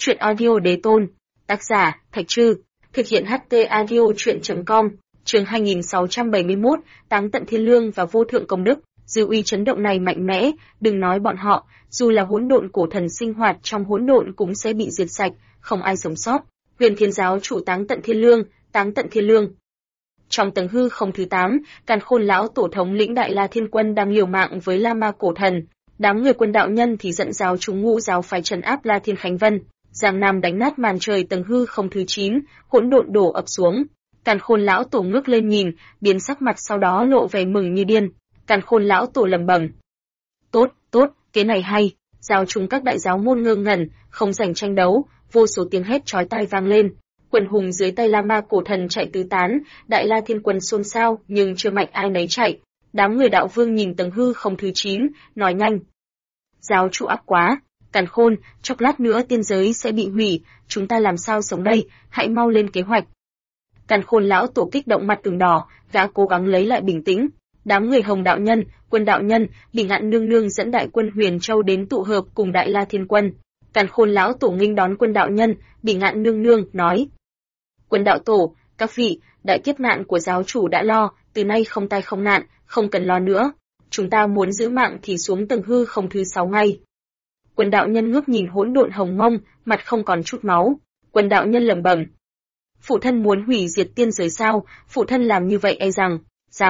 Chuyện audio đế tôn. Tác giả, Thạch Trư. Thực hiện HT audio chuyện.com. Chương 2671, Táng tận thiên lương và vô thượng công đức. Dư uy chấn động này mạnh mẽ, đừng nói bọn họ, dù là hỗn độn cổ thần sinh hoạt trong hỗn độn cũng sẽ bị diệt sạch, không ai sống sót. Huyền Thiên giáo chủ táng tận thiên lương, táng tận thiên lương. Trong tầng hư không thứ 8, Càn Khôn lão tổ thống lĩnh Đại La Thiên Quân đang liều mạng với La Ma cổ thần. Đám người quân đạo nhân thì dẫn giáo chúng ngũ giáo phái trấn áp La Thiên Khánh Vân. Giang Nam đánh nát màn trời tầng hư không thứ 9, hỗn độn đổ ập xuống. Càn Khôn lão tổ ngước lên nhìn, biến sắc mặt sau đó lộ vẻ mừng như điên. Càn Khôn lão tổ lẩm bẩm: "Tốt, tốt, cái này hay." Giáo chúng các đại giáo môn ngơ ngẩn, không rảnh tranh đấu, vô số tiếng hét chói tai vang lên. Quần hùng dưới tay La Ma cổ thần chạy tứ tán, Đại La Thiên Quân xôn xao, nhưng chưa mạnh ai nấy chạy. Đám người đạo vương nhìn tầng hư không thứ 9, nói nhanh: "Giáo chủ áp quá, Càn Khôn, chốc lát nữa tiên giới sẽ bị hủy, chúng ta làm sao sống đây, hãy mau lên kế hoạch." Càn Khôn lão tổ kích động mặt ửng đỏ, gã cố gắng lấy lại bình tĩnh. Đám người Hồng đạo nhân, Quân đạo nhân, Bỉ Ngạn nương nương dẫn đại quân Huyền Châu đến tụ hợp cùng Đại La Thiên Quân. Càn Khôn lão tổ nghênh đón Quân đạo nhân, Bỉ Ngạn nương nương nói: "Quân đạo tổ, các vị, đại kiếp nạn của giáo chủ đã lo, từ nay không tai không nạn, không cần lo nữa. Chúng ta muốn giữ mạng thì xuống tầng hư không thứ 6 ngay." Quân đạo nhân ngước nhìn hỗn độn hồng mông, mặt không còn chút máu. Quân đạo nhân lẩm bẩm: "Phụ thân muốn hủy diệt tiên giới sao? Phụ thân làm như vậy e rằng.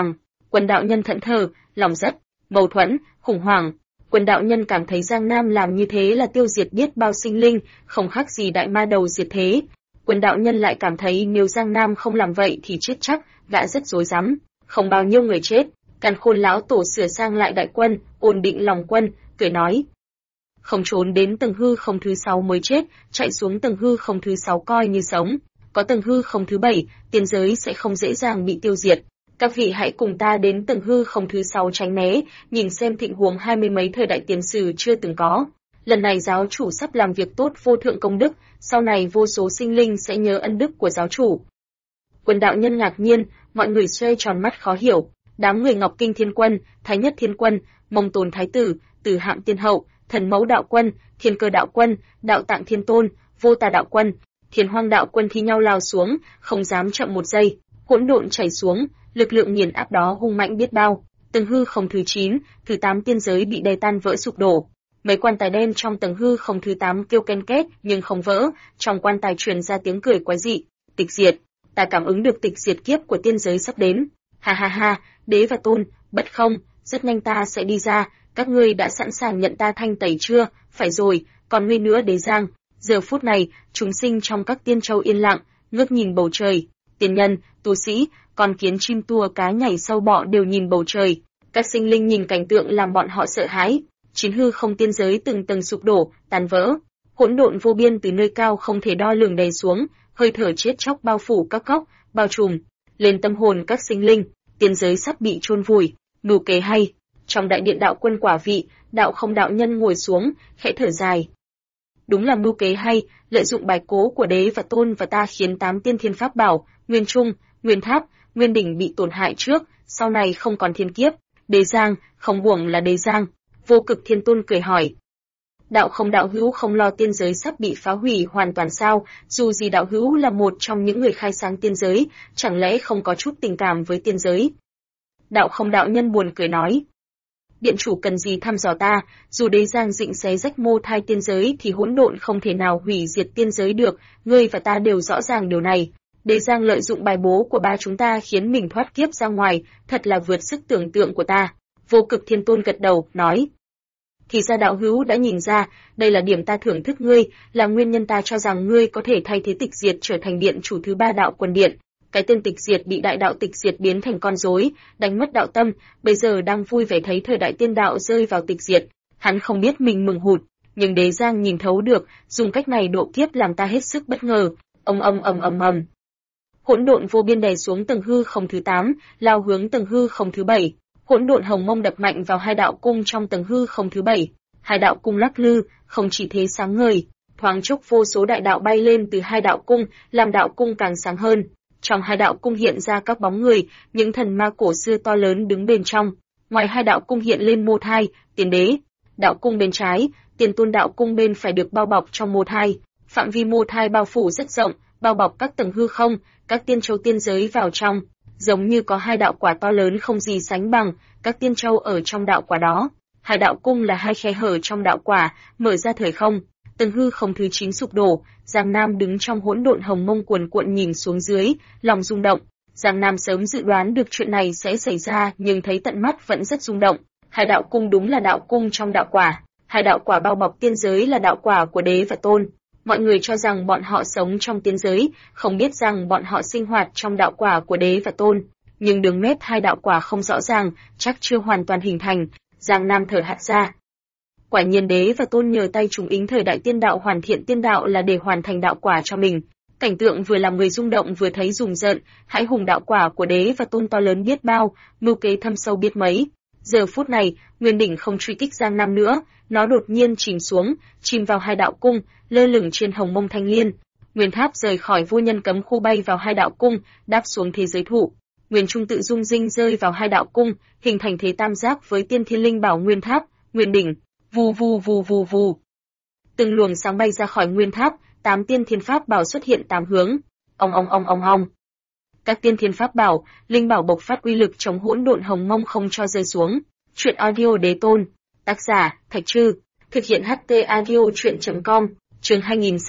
Quân đạo nhân thẫn thờ, lòng rất mâu thuẫn, khủng hoảng. Quân đạo nhân cảm thấy Giang Nam làm như thế là tiêu diệt biết bao sinh linh, không khác gì đại ma đầu diệt thế. Quân đạo nhân lại cảm thấy nếu Giang Nam không làm vậy thì chết chắc, gã rất rối rắm, không bao nhiêu người chết. Càn Khôn lão tổ sửa sang lại đại quân, ổn định lòng quân, cười nói: "Không trốn đến tầng hư không thứ 6 mới chết, chạy xuống tầng hư không thứ 6 coi như sống. Có tầng hư không thứ 7, tiên giới sẽ không dễ dàng bị tiêu diệt. Các vị hãy cùng ta đến tầng hư không thứ 6 tránh né, nhìn xem thịnh huống 20 mấy thời đại tiền sử chưa từng có. Lần này giáo chủ sắp làm việc tốt vô thượng công đức, sau này vô số sinh linh sẽ nhớ ân đức của giáo chủ." Quân đạo nhân ngạc nhiên, mọi người xoay tròn mắt khó hiểu. Đám người Ngọc Kinh Thiên Quân, Thái Nhất Thiên Quân, Mông Tồn Thái Tử, Tử Hạm Tiên Hậu, Thần Mẫu Đạo Quân, Thiên Cơ Đạo Quân, Đạo Tạng Thiên Tôn, Vô Tà Đạo Quân, Thiên Hoang Đạo Quân thi nhau lao xuống, không dám chậm một giây. Hỗn độn chảy xuống, lực lượng nghiền áp đó hung mạnh biết bao. Tầng hư không thứ 9, thứ 8 tiên giới bị đè tan vỡ sụp đổ. Mấy quan tài đen trong tầng hư không thứ 8 kêu ken két nhưng không vỡ, trong quan tài truyền ra tiếng cười quái dị: "Tịch diệt, ta cảm ứng được tịch diệt kiếp của tiên giới sắp đến. Ha ha ha, đế và tôn, bất không, rất nhanh ta sẽ đi ra, các ngươi đã sẵn sàng nhận ta thanh tẩy chưa? Phải rồi, còn ngươi nữa đế Giang." Giờ phút này, chúng sinh trong các tiên châu yên lặng, ngước nhìn bầu trời. Tiên nhân, tu sĩ, con kiến chim tua cá nhảy sâu bọ đều nhìn bầu trời. Các sinh linh nhìn cảnh tượng làm bọn họ sợ hãi. Chín hư không tiên giới từng tầng sụp đổ, tan vỡ. Hỗn độn vô biên từ nơi cao không thể đo lường đè xuống, hơi thở chết chóc bao phủ các góc, bao trùm lên tâm hồn các sinh linh. Tiên giới sắp bị chôn vùi. Nụ kế hay. Trong đại điện đạo quân quả vị, đạo không đạo nhân ngồi xuống, khẽ thở dài. Đúng là mưu kế hay, lợi dụng bài cố của đế và tôn và ta khiến 8 tiên thiên pháp bảo, Nguyên Trung, Nguyên Tháp, Nguyên Đỉnh bị tổn hại trước, sau này không còn thiên kiếp. Đế Giang, không uổng là đế Giang. Vô Cực Thiên Tôn cười hỏi: "Đạo không đạo hữu không lo tiên giới sắp bị phá hủy hoàn toàn sao? Dù gì đạo hữu là một trong những người khai sáng tiên giới, chẳng lẽ không có chút tình cảm với tiên giới?" Đạo không đạo nhân buồn cười nói: "Điện chủ cần gì thăm dò ta, dù đế Giang dịnh xé rách mô thai tiên giới thì hỗn độn không thể nào hủy diệt tiên giới được, ngươi và ta đều rõ ràng điều này. Đế Giang lợi dụng bài bố của ba chúng ta khiến mình thoát kiếp ra ngoài, thật là vượt sức tưởng tượng của ta." Vô Cực Thiên Tôn gật đầu, nói: "Thì ra đạo hữu đã nhìn ra, đây là điểm ta thưởng thức ngươi, là nguyên nhân ta cho rằng ngươi có thể thay thế Tịch Diệt trở thành điện chủ thứ 3 đạo quân điện. Cái tên Tịch Diệt bị đại đạo Tịch Diệt biến thành con rối, đánh mất đạo tâm, bây giờ đang vui vẻ thấy thời đại tiên đạo rơi vào tịch diệt. Hắn không biết mình mừng hụt, nhưng đế Giang nhìn thấu được, dùng cách này độ kiếp làm ta hết sức bất ngờ." Ầm. Hỗn độn vô biên đè xuống tầng hư không thứ 8, lao hướng tầng hư không thứ 7. Hỗn độn hồng mông đập mạnh vào hai đạo cung trong tầng hư không thứ 7. Hai đạo cung lắc lư, không chỉ thế sáng ngời, thoáng chốc vô số đại đạo bay lên từ hai đạo cung, làm đạo cung càng sáng hơn. Trong hai đạo cung hiện ra các bóng người, những thần ma cổ xưa to lớn đứng bên trong. Ngoài hai đạo cung hiện lên mô thai, tiên đế. Đạo cung bên trái, Tiền Tôn đạo cung bên phải được bao bọc trong mô thai. phạm vi mô thai bao phủ rất rộng, bao bọc các tầng hư không, các tiên châu tiên giới vào trong, giống như có hai đạo quả to lớn không gì sánh bằng, các tiên châu ở trong đạo quả đó. Hai đạo cung là hai khe hở trong đạo quả, mở ra thời không, tầng hư không thứ 9 sụp đổ. Giang Nam đứng trong hỗn độn hồng mông cuồn cuộn nhìn xuống dưới, lòng rung động. Giang Nam sớm dự đoán được chuyện này sẽ xảy ra, nhưng thấy tận mắt vẫn rất rung động. Hai đạo cung đúng là đạo cung trong đạo quả, hai đạo quả bao bọc tiên giới là đạo quả của đế và tôn. Mọi người cho rằng bọn họ sống trong tiên giới, không biết rằng bọn họ sinh hoạt trong đạo quả của đế và tôn. Nhưng đường nét hai đạo quả không rõ ràng, chắc chưa hoàn toàn hình thành. Giang Nam thở hắt ra. Quả nhiên đế và tôn nhờ tay trùng ính thời đại tiên đạo hoàn thiện tiên đạo là để hoàn thành đạo quả cho mình. Cảnh tượng vừa làm người rung động vừa thấy rùng rợn, hãi hùng đạo quả của đế và tôn to lớn biết bao, mưu kế thâm sâu biết mấy. Giờ phút này, Nguyên Đỉnh không truy kích Giang Nam nữa, nó đột nhiên chìm xuống, chìm vào hai đạo cung, lơ lửng trên hồng mông thanh liên. Nguyên Tháp rời khỏi vô nhân cấm khu bay vào hai đạo cung, đáp xuống thế giới thụ. Nguyên Trung tự dung dinh rơi vào hai đạo cung, hình thành thế tam giác với Tiên Thiên Linh Bảo Nguyên Tháp, Nguyên Đỉnh. Vù vù vù vù vù. Từng luồng sáng bay ra khỏi Nguyên Tháp, 8 tiên thiên pháp bảo xuất hiện 8 hướng. Ong ong ong ong ong. Các tiên thiên pháp bảo, linh bảo bộc phát uy lực chống hỗn độn hồng mông không cho rơi xuống. Truyện audio đế tôn. Tác giả: Thạch Trư. Thực hiện HT audio truyện.com. Chương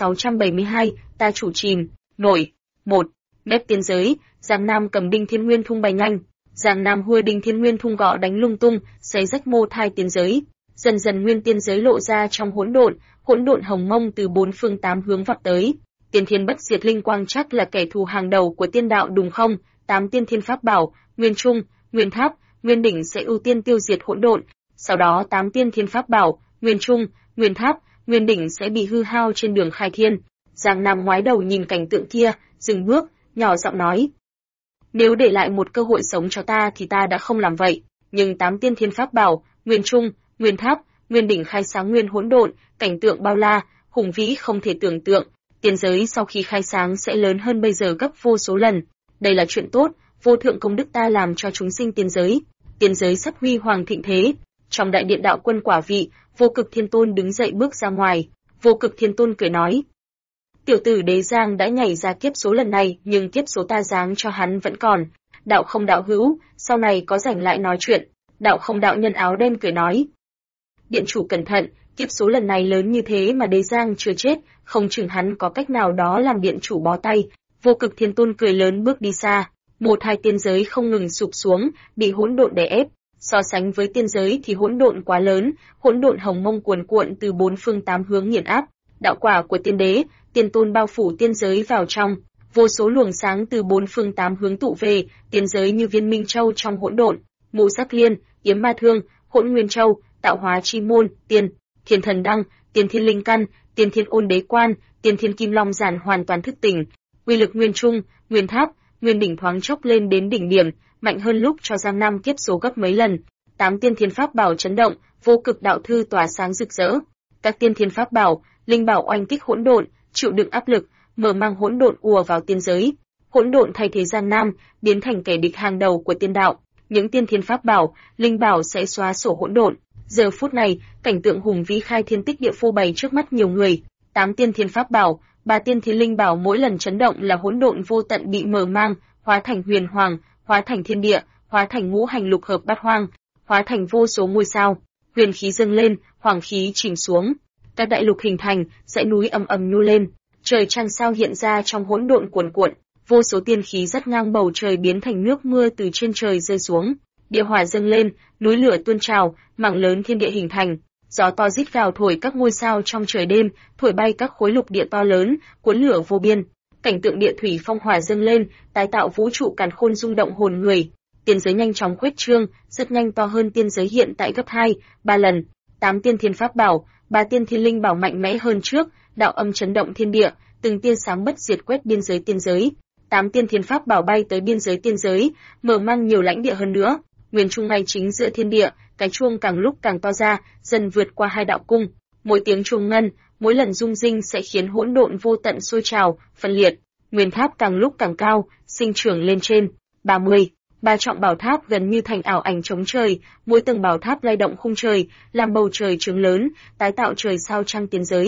2672, ta chủ chìm, nổi. 1. Mép tiên giới, Giang Nam cầm đinh thiên nguyên thung bay nhanh. Giang Nam hua đinh thiên nguyên thung gõ đánh lung tung, xé rách mô thai tiên giới. Dần dần nguyên tiên giới lộ ra trong hỗn độn hồng mông từ 4 phương 8 hướng vọt tới. Tiên thiên bất diệt linh quang chắc là kẻ thù hàng đầu của tiên đạo đúng không? 8 tiên thiên pháp bảo, Nguyên Trung, Nguyên Tháp, Nguyên Đỉnh sẽ ưu tiên tiêu diệt hỗn độn. Sau đó 8 tiên thiên pháp bảo, Nguyên Trung, Nguyên Tháp, Nguyên Đỉnh sẽ bị hư hao trên đường khai thiên. Giang Nam ngoái đầu nhìn cảnh tượng kia, dừng bước, nhỏ giọng nói: nếu để lại một cơ hội sống cho ta thì ta đã không làm vậy. Nhưng 8 tiên thiên pháp bảo, Nguyên Trung, Nguyên Tháp, Nguyên Đỉnh khai sáng nguyên hỗn độn, cảnh tượng bao la, hùng vĩ không thể tưởng tượng. Tiên giới sau khi khai sáng sẽ lớn hơn bây giờ gấp vô số lần. Đây là chuyện tốt, vô thượng công đức ta làm cho chúng sinh tiên giới. Tiên giới sắp huy hoàng thịnh thế. Trong đại điện đạo quân quả vị, Vô Cực Thiên Tôn đứng dậy bước ra ngoài. Vô Cực Thiên Tôn cười nói: tiểu tử Đế Giang đã nhảy ra kiếp số lần này, nhưng kiếp số ta giáng cho hắn vẫn còn. Đạo không đạo hữu, sau này có rảnh lại nói chuyện. Đạo không đạo nhân áo đen cười nói: điện chủ cẩn thận, kiếp số lần này lớn như thế mà Đế Giang chưa chết, không chừng hắn có cách nào đó làm điện chủ bó tay. Vô Cực Thiên Tôn cười lớn bước đi xa. Một hai tiên giới không ngừng sụp xuống, bị hỗn độn đè ép. So sánh với tiên giới thì hỗn độn quá lớn, hỗn độn hồng mông cuồn cuộn từ 4 phương 8 hướng nghiền áp. Đạo quả của tiên đế, tiên tôn bao phủ tiên giới vào trong. Vô số luồng sáng từ 4 phương 8 hướng tụ về, tiên giới như viên minh châu trong hỗn độn. Mụ Sắc Liên, Yếm Ma Thương, Hỗn Nguyên Châu, Tạo Hóa Chi Môn, Tiên Thiên Thần Đăng, Tiên Thiên Linh Căn, Tiên Thiên Ôn Đế Quan, Tiên Thiên Kim Long Giản hoàn toàn thức tỉnh. Uy lực Nguyên Trung, Nguyên Tháp, Nguyên Đỉnh thoáng chốc lên đến đỉnh điểm, mạnh hơn lúc cho Giang Nam kiếp số gấp mấy lần. 8 tiên thiên pháp bảo chấn động, Vô Cực đạo thư tỏa sáng rực rỡ. Các tiên thiên pháp bảo, linh bảo oanh kích hỗn độn, chịu đựng áp lực, mở mang hỗn độn ùa vào tiên giới. Hỗn độn thay thế Giang Nam, biến thành kẻ địch hàng đầu của tiên đạo. Những tiên thiên pháp bảo, linh bảo sẽ xóa sổ hỗn độn. Giờ phút này, cảnh tượng hùng vĩ khai thiên tích địa phô bày trước mắt nhiều người. 8 tiên thiên pháp bảo, 3 tiên thiên linh bảo mỗi lần chấn động là hỗn độn vô tận bị mở mang, hóa thành huyền hoàng, hóa thành thiên địa, hóa thành ngũ hành lục hợp bát hoang, hóa thành vô số ngôi sao. Huyền khí dâng lên, hoàng khí chìm xuống. Các đại lục hình thành, dãy núi ầm ầm nhu lên. Trời trăng sao hiện ra trong hỗn độn cuồn cuộn. Vô số tiên khí dắt ngang bầu trời biến thành nước mưa từ trên trời rơi xuống. Địa hỏa dâng lên, núi lửa tuôn trào, mảng lớn thiên địa hình thành. Gió to rít gào thổi các ngôi sao trong trời đêm, thổi bay các khối lục địa to lớn, cuốn lửa vô biên. Cảnh tượng địa thủy phong hỏa dâng lên, tái tạo vũ trụ càn khôn rung động hồn người. Tiên giới nhanh chóng khuếch trương, rất nhanh to hơn tiên giới hiện tại gấp 2, 3 lần. 8 tiên thiên pháp bảo, 3 tiên thiên linh bảo mạnh mẽ hơn trước, đạo âm chấn động thiên địa, từng tia sáng bất diệt quét biên giới tiên giới. 8 tiên thiên pháp bảo bay tới biên giới tiên giới, mở mang nhiều lãnh địa hơn nữa. Nguyên Trung ngay chính giữa thiên địa, cái chuông càng lúc càng to ra, dần vượt qua hai đạo cung. Mỗi tiếng chuông ngân, mỗi lần rung rinh sẽ khiến hỗn độn vô tận sôi trào, phân liệt. Nguyên tháp càng lúc càng cao, sinh trưởng lên trên. 30. Ba trọng bảo tháp gần như thành ảo ảnh chống trời, mỗi tầng bảo tháp lay động khung trời, làm bầu trời trướng lớn, tái tạo trời sao trăng tiên giới.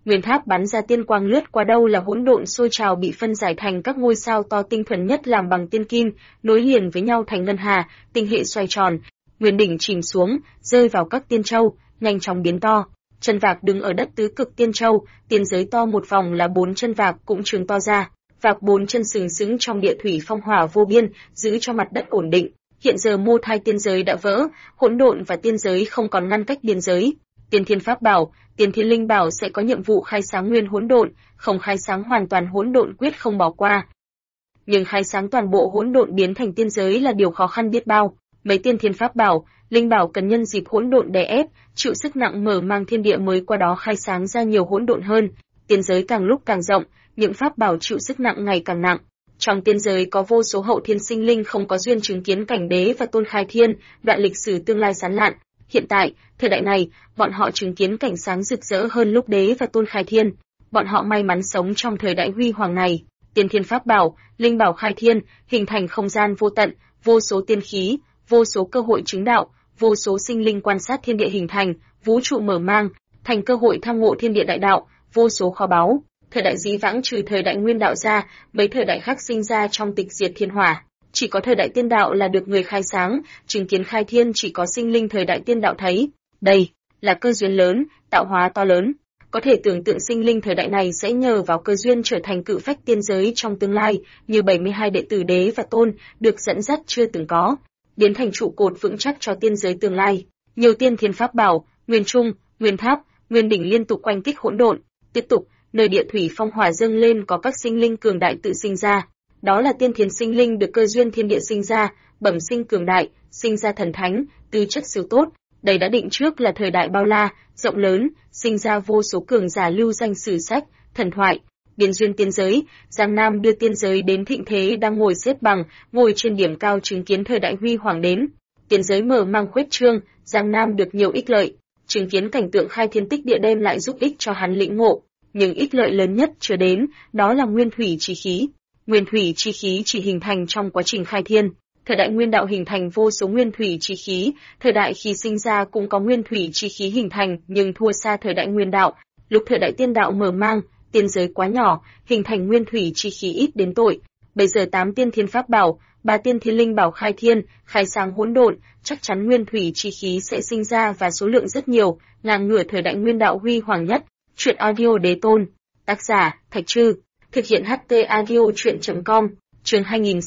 Nguyên tháp bắn ra tiên quang lướt qua đâu là hỗn độn sôi trào bị phân giải thành các ngôi sao to tinh thuần nhất làm bằng tiên kim, nối liền với nhau thành ngân hà, tinh hệ xoay tròn. Nguyên đỉnh chìm xuống, rơi vào các tiên châu, nhanh chóng biến to. Chân vạc đứng ở đất tứ cực tiên châu, tiên giới to một vòng là 4 chân vạc cũng trường to ra. Vạc 4 chân sừng sững trong địa thủy phong hỏa vô biên, giữ cho mặt đất ổn định. Hiện giờ mô thai tiên giới đã vỡ, hỗn độn và tiên giới không còn ngăn cách biên giới. Tiên Thiên Pháp Bảo, Tiên Thiên Linh Bảo sẽ có nhiệm vụ khai sáng nguyên hỗn độn, không khai sáng hoàn toàn hỗn độn quyết không bỏ qua. Nhưng khai sáng toàn bộ hỗn độn biến thành tiên giới là điều khó khăn biết bao. Mấy Tiên Thiên Pháp Bảo, Linh Bảo cần nhân dịp hỗn độn đè ép, chịu sức nặng mở mang thiên địa mới qua đó khai sáng ra nhiều hỗn độn hơn. Tiên giới càng lúc càng rộng, những pháp bảo chịu sức nặng ngày càng nặng. Trong tiên giới có vô số hậu thiên sinh linh không có duyên chứng kiến cảnh đế và tôn khai thiên, đoạn lịch sử tương lai sáng lạn. Hiện tại, thời đại này, bọn họ chứng kiến cảnh sáng rực rỡ hơn lúc đế và tôn khai thiên. Bọn họ may mắn sống trong thời đại huy hoàng này. Tiên Thiên Pháp Bảo, Linh Bảo khai thiên, hình thành không gian vô tận, vô số tiên khí, vô số cơ hội chứng đạo, vô số sinh linh quan sát thiên địa hình thành, vũ trụ mở mang, thành cơ hội tham ngộ thiên địa đại đạo, vô số kho báu. Thời đại dĩ vãng trừ thời đại nguyên đạo ra, mấy thời đại khác sinh ra trong tịch diệt thiên hỏa. Chỉ có thời đại tiên đạo là được người khai sáng, chứng kiến khai thiên chỉ có sinh linh thời đại tiên đạo thấy. Đây là cơ duyên lớn, tạo hóa to lớn. Có thể tưởng tượng sinh linh thời đại này sẽ nhờ vào cơ duyên trở thành cự phách tiên giới trong tương lai, như 72 đệ tử đế và tôn, được dẫn dắt chưa từng có, biến thành trụ cột vững chắc cho tiên giới tương lai. Nhiều tiên thiên pháp bảo, nguyên trung, nguyên tháp, nguyên đỉnh liên tục oanh kích hỗn độn. Tiếp tục, nơi địa thủy phong hỏa dâng lên có các sinh linh cường đại tự sinh ra. Đó là tiên thiên sinh linh được cơ duyên thiên địa sinh ra, bẩm sinh cường đại, sinh ra thần thánh, tư chất siêu tốt. Đây đã định trước là thời đại bao la, rộng lớn, sinh ra vô số cường giả lưu danh sử sách, thần thoại. Biến duyên tiên giới, Giang Nam đưa tiên giới đến thịnh thế đang ngồi xếp bằng, ngồi trên điểm cao chứng kiến thời đại huy hoàng đến. Tiên giới mở mang khuếch trương, Giang Nam được nhiều ích lợi, chứng kiến cảnh tượng khai thiên tích địa đem lại giúp ích cho hắn lĩnh ngộ. Nhưng ích lợi lớn nhất chưa đến, đó là nguyên thủy chi khí. Nguyên thủy chi khí chỉ hình thành trong quá trình khai thiên. Thời đại nguyên đạo hình thành vô số nguyên thủy chi khí, thời đại khi sinh ra cũng có nguyên thủy chi khí hình thành nhưng thua xa thời đại nguyên đạo. Lúc thời đại tiên đạo mở mang, tiên giới quá nhỏ, hình thành nguyên thủy chi khí ít đến tội. Bây giờ 8 tiên thiên pháp bảo, 3 tiên thiên linh bảo khai thiên, khai sáng hỗn độn, chắc chắn nguyên thủy chi khí sẽ sinh ra và số lượng rất nhiều, ngang ngửa thời đại nguyên đạo huy hoàng nhất. Truyện audio đế tôn, tác giả Thạch Trư, thực hiện HT audio truyện.com, chương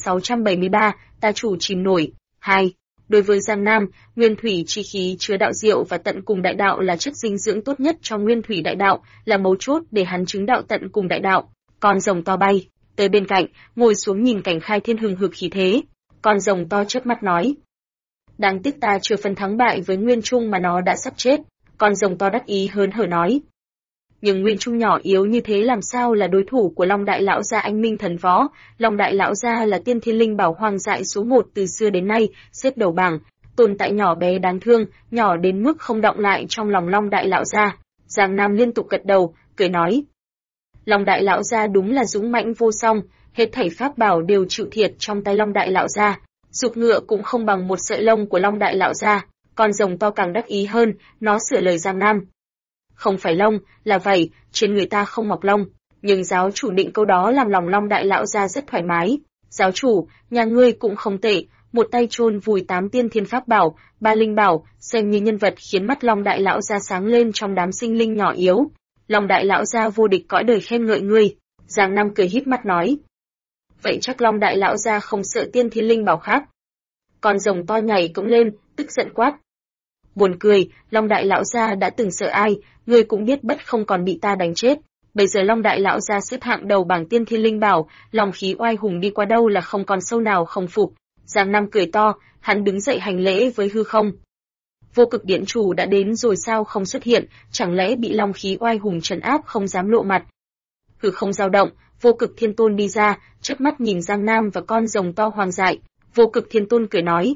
2673, ta chủ chìm nổi. 2. Đối với Giang Nam, nguyên thủy chi khí chứa đạo diệu và tận cùng đại đạo là chất dinh dưỡng tốt nhất cho nguyên thủy đại đạo, là mấu chốt để hắn chứng đạo tận cùng đại đạo. Con rồng to bay tới bên cạnh, ngồi xuống nhìn cảnh khai thiên hừng hực khí thế. Con rồng to chớp mắt nói: đáng tiếc ta chưa phân thắng bại với Nguyên Trung mà nó đã sắp chết. Con rồng to đắc ý hớn hở nói: nhưng Nguyên Trung nhỏ yếu như thế làm sao là đối thủ của Long Đại Lão Gia anh minh thần võ. Long Đại Lão Gia là tiên thiên linh bảo hoang dại số 1 từ xưa đến nay, xếp đầu bảng, tồn tại nhỏ bé đáng thương, nhỏ đến mức không động lại trong lòng Long Đại Lão Gia. Giang Nam liên tục gật đầu, cười nói: Long Đại Lão Gia đúng là dũng mãnh vô song, hết thảy pháp bảo đều chịu thiệt trong tay Long Đại Lão Gia. Dục ngựa cũng không bằng một sợi lông của Long Đại Lão Gia. Con rồng to càng đắc ý hơn, nó sửa lời Giang Nam: không phải lông, là vảy, trên người ta không mọc lông. Nhưng giáo chủ định câu đó làm lòng Long Đại Lão Gia rất thoải mái. Giáo chủ, nhà ngươi cũng không tệ, một tay chôn vùi 8 tiên thiên pháp bảo, 3 linh bảo, xem như nhân vật khiến mắt Long Đại Lão Gia sáng lên trong đám sinh linh nhỏ yếu. Long Đại Lão Gia vô địch cõi đời khen ngợi ngươi. Giang Nam cười híp mắt nói: vậy chắc Long Đại Lão Gia không sợ tiên thiên linh bảo khác. Con rồng to nhảy cẫng lên, tức giận quát: buồn cười, Long Đại Lão Gia đã từng sợ ai, ngươi cũng biết bất không còn bị ta đánh chết. Bây giờ Long Đại Lão Gia xếp hạng đầu bảng tiên thiên linh bảo, lòng khí oai hùng đi qua đâu là không còn sâu nào không phục. Giang Nam cười to, hắn đứng dậy hành lễ với hư không. Vô Cực Điện Chủ đã đến rồi sao không xuất hiện, chẳng lẽ bị long khí oai hùng trấn áp không dám lộ mặt. Hư không dao động, Vô Cực Thiên Tôn đi ra, chớp mắt nhìn Giang Nam và con rồng to hoang dại. Vô Cực Thiên Tôn cười nói: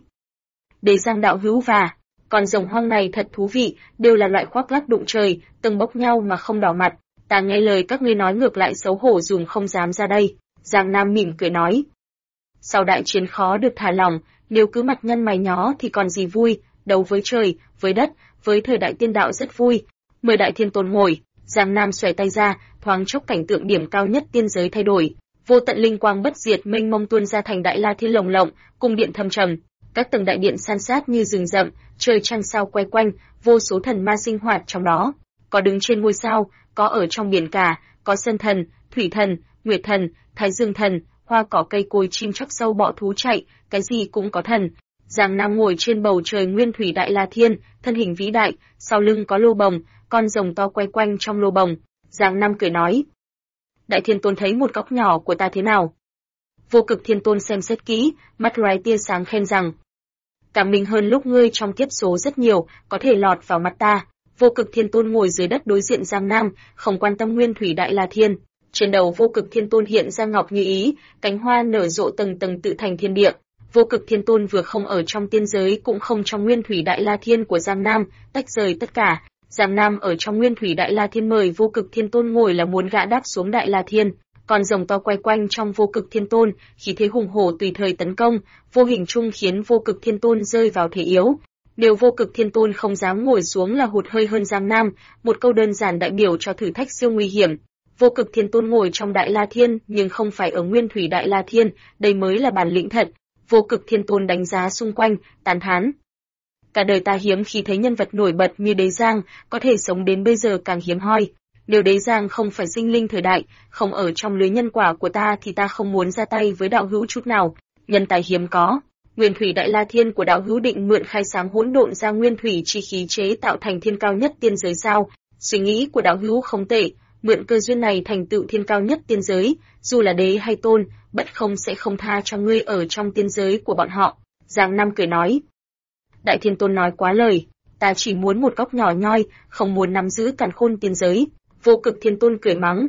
để Giang đạo hữu và con rồng hoang này thật thú vị, đều là loại khoác lác đụng trời, từng bốc nhau mà không đỏ mặt. Ta nghe lời các ngươi nói ngược lại xấu hổ dùng không dám ra đây. Giang Nam mỉm cười nói: sau đại chiến khó được thả lỏng, nếu cứ mặt nhăn mày nhó thì còn gì vui, đấu với trời, với đất, với thời đại tiên đạo rất vui. 10 đại thiên tôn ngồi, Giang Nam xòe tay ra, thoáng chốc cảnh tượng điểm cao nhất tiên giới thay đổi. Vô tận linh quang bất diệt mênh mông tuôn ra thành đại la thiên lồng lộng, cung điện thâm trầm, các tầng đại điện san sát như rừng rậm, trời trăng sao quay quanh, vô số thần ma sinh hoạt trong đó. Có đứng trên ngôi sao, có ở trong biển cả, có sơn thần, thủy thần, nguyệt thần, thái dương thần, hoa cỏ cây cối chim chóc sâu bọ thú chạy, cái gì cũng có thần. Giang Nam ngồi trên bầu trời nguyên thủy đại la thiên, thân hình vĩ đại, sau lưng có lô bồng, con rồng to quay quanh trong lô bồng. Giang Nam cười nói: Đại Thiên Tôn thấy một góc nhỏ của ta thế nào? Vô Cực Thiên Tôn xem xét kỹ, mắt lóe tia sáng khen rằng: Cảm mình hơn lúc ngươi trong kiếp số rất nhiều, có thể lọt vào mắt ta. Vô Cực Thiên Tôn ngồi dưới đất đối diện Giang Nam, không quan tâm nguyên thủy đại la thiên. Trên đầu Vô Cực Thiên Tôn hiện ra ngọc như ý, cánh hoa nở rộ tầng tầng tự thành thiên địa. Vô Cực Thiên Tôn vừa không ở trong tiên giới cũng không trong nguyên thủy đại la thiên của Giang Nam, tách rời tất cả. Giang Nam ở trong nguyên thủy đại la thiên mời Vô Cực Thiên Tôn ngồi là muốn gã đáp xuống đại la thiên. Con rồng to quay quanh trong Vô Cực Thiên Tôn, khí thế hùng hổ tùy thời tấn công, vô hình chung khiến Vô Cực Thiên Tôn rơi vào thế yếu. Nếu Vô Cực Thiên Tôn không dám ngồi xuống là hụt hơi hơn Giang Nam, một câu đơn giản đại biểu cho thử thách siêu nguy hiểm. Vô Cực Thiên Tôn ngồi trong Đại La Thiên, nhưng không phải ở Nguyên Thủy Đại La Thiên, đây mới là bản lĩnh thật. Vô Cực Thiên Tôn đánh giá xung quanh, tán thán: Cả đời ta hiếm khi thấy nhân vật nổi bật như Đế Giang, có thể sống đến bây giờ càng hiếm hoi. Nếu Đế Giang không phải sinh linh thời đại, không ở trong lưới nhân quả của ta thì ta không muốn ra tay với đạo hữu chút nào. Nhân tài hiếm có. Nguyên Thủy Đại La Thiên của đạo hữu định mượn khai sáng hỗn độn ra nguyên thủy chi khí chế tạo thành thiên cao nhất tiên giới sao? Suy nghĩ của đạo hữu không tệ, mượn cơ duyên này thành tựu thiên cao nhất tiên giới, dù là đế hay tôn, bất không sẽ không tha cho ngươi ở trong tiên giới của bọn họ. Giang Nam cười nói: Đại Thiên Tôn nói quá lời, ta chỉ muốn một góc nhỏ nhoi, không muốn nắm giữ càn khôn tiên giới. Vô Cực Thiên Tôn cười mắng: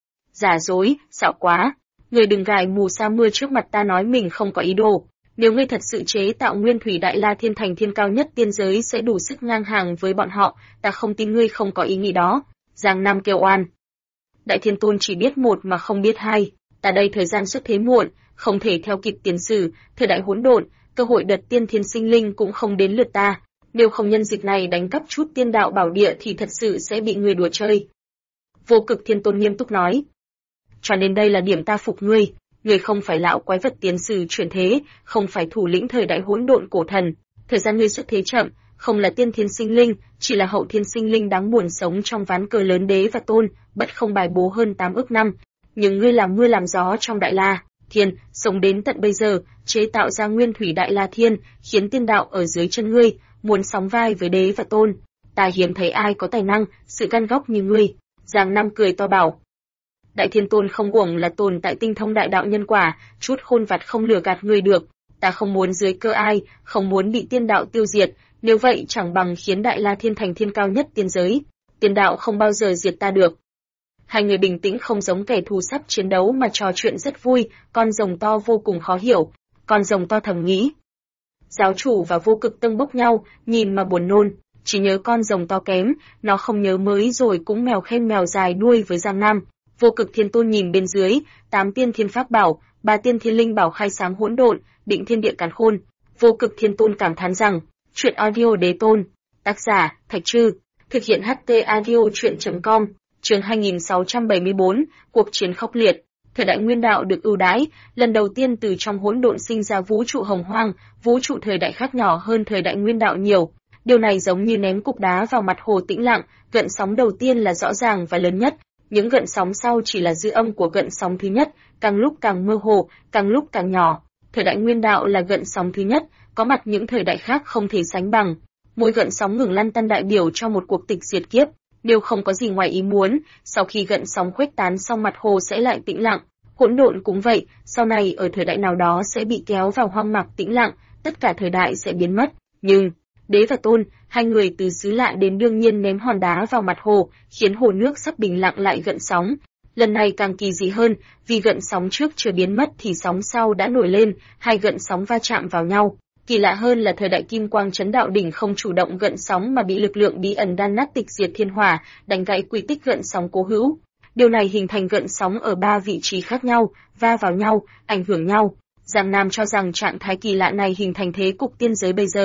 Giả dối, xạo quá, ngươi đừng gài mù sa mưa trước mặt ta nói mình không có ý đồ. Nếu ngươi thật sự chế tạo Nguyên Thủy Đại La Thiên thành thiên cao nhất tiên giới sẽ đủ sức ngang hàng với bọn họ, ta không tin ngươi không có ý nghĩ đó. Giang Nam kêu oan: Đại Thiên Tôn chỉ biết một mà không biết hai, ta đây thời gian xuất thế muộn, không thể theo kịp tiền sử, thời đại hỗn độn, cơ hội đợt tiên thiên sinh linh cũng không đến lượt ta, nếu không nhân dịp này đánh cắp chút tiên đạo bảo địa thì thật sự sẽ bị người đùa chơi. Vô Cực Thiên Tôn nghiêm túc nói: Cho nên đây là điểm ta phục ngươi. Ngươi không phải lão quái vật tiến sử chuyển thế, không phải thủ lĩnh thời đại hỗn độn cổ thần. Thời gian ngươi xuất thế chậm, không là tiên thiên sinh linh, chỉ là hậu thiên sinh linh đáng buồn sống trong ván cờ lớn đế và tôn, bất không bài bố hơn 8 ức năm. Nhưng ngươi làm mưa làm gió trong Đại La Thiên, sống đến tận bây giờ, chế tạo ra Nguyên Thủy Đại La Thiên, khiến tiên đạo ở dưới chân ngươi, muốn sóng vai với đế và tôn. Ta hiếm thấy ai có tài năng, sự gan góc như ngươi. Giang Nam cười to bảo: Đại Thiên Tôn không uổng là tồn tại tinh thông đại đạo nhân quả, chút khôn vặt không lừa gạt ngươi được. Ta không muốn dưới cơ ai, không muốn bị tiên đạo tiêu diệt, nếu vậy chẳng bằng khiến Đại La Thiên thành thiên cao nhất tiên giới. Tiên đạo không bao giờ diệt ta được. Hai người bình tĩnh không giống kẻ thù sắp chiến đấu mà trò chuyện rất vui, con rồng to vô cùng khó hiểu. Con rồng to thầm nghĩ: Giáo chủ và Vô Cực tâng bốc nhau, nhìn mà buồn nôn. Chỉ nhớ con rồng to kém, nó không nhớ mới rồi cũng mèo khen mèo dài đuôi với Giang Nam. Vô Cực Thiên Tôn nhìn bên dưới, 8 tiên thiên pháp bảo, 3 tiên thiên linh bảo khai sáng hỗn độn, định thiên địa càn khôn. Vô Cực Thiên Tôn cảm thán rằng: Truyện audio đế tôn. Tác giả: Thạch Trư. Thực hiện HT audio truyện.com. Chương 2674, cuộc chiến khốc liệt. Thời đại nguyên đạo được ưu đãi, lần đầu tiên từ trong hỗn độn sinh ra vũ trụ hồng hoang, vũ trụ thời đại khác nhỏ hơn thời đại nguyên đạo nhiều. Điều này giống như ném cục đá vào mặt hồ tĩnh lặng, gợn sóng đầu tiên là rõ ràng và lớn nhất, những gợn sóng sau chỉ là dư âm của gợn sóng thứ nhất, càng lúc càng mơ hồ, càng lúc càng nhỏ. Thời đại nguyên đạo là gợn sóng thứ nhất, có mặt những thời đại khác không thể sánh bằng. Mỗi gợn sóng ngừng lăn tăn đại biểu cho một cuộc tịch diệt kiếp, đều không có gì ngoài ý muốn, sau khi gợn sóng khuếch tán xong mặt hồ sẽ lại tĩnh lặng. Hỗn độn cũng vậy, sau này ở thời đại nào đó sẽ bị kéo vào hoang mạc tĩnh lặng, tất cả thời đại sẽ biến mất. Nhưng đế và tôn, hai người từ xứ lạ đến đương nhiên ném hòn đá vào mặt hồ, khiến hồ nước sắp bình lặng lại gợn sóng. Lần này càng kỳ dị hơn, vì gợn sóng trước chưa biến mất thì sóng sau đã nổi lên, hai gợn sóng va chạm vào nhau. Kỳ lạ hơn là thời đại Kim Quang Chấn Đạo Đỉnh không chủ động gợn sóng mà bị lực lượng bí ẩn đan nát tịch diệt thiên hỏa, đánh gãy quy tích gợn sóng cố hữu. Điều này hình thành gợn sóng ở 3 vị trí khác nhau, va vào nhau, ảnh hưởng nhau. Giang Nam cho rằng trạng thái kỳ lạ này hình thành thế cục tiên giới bây giờ.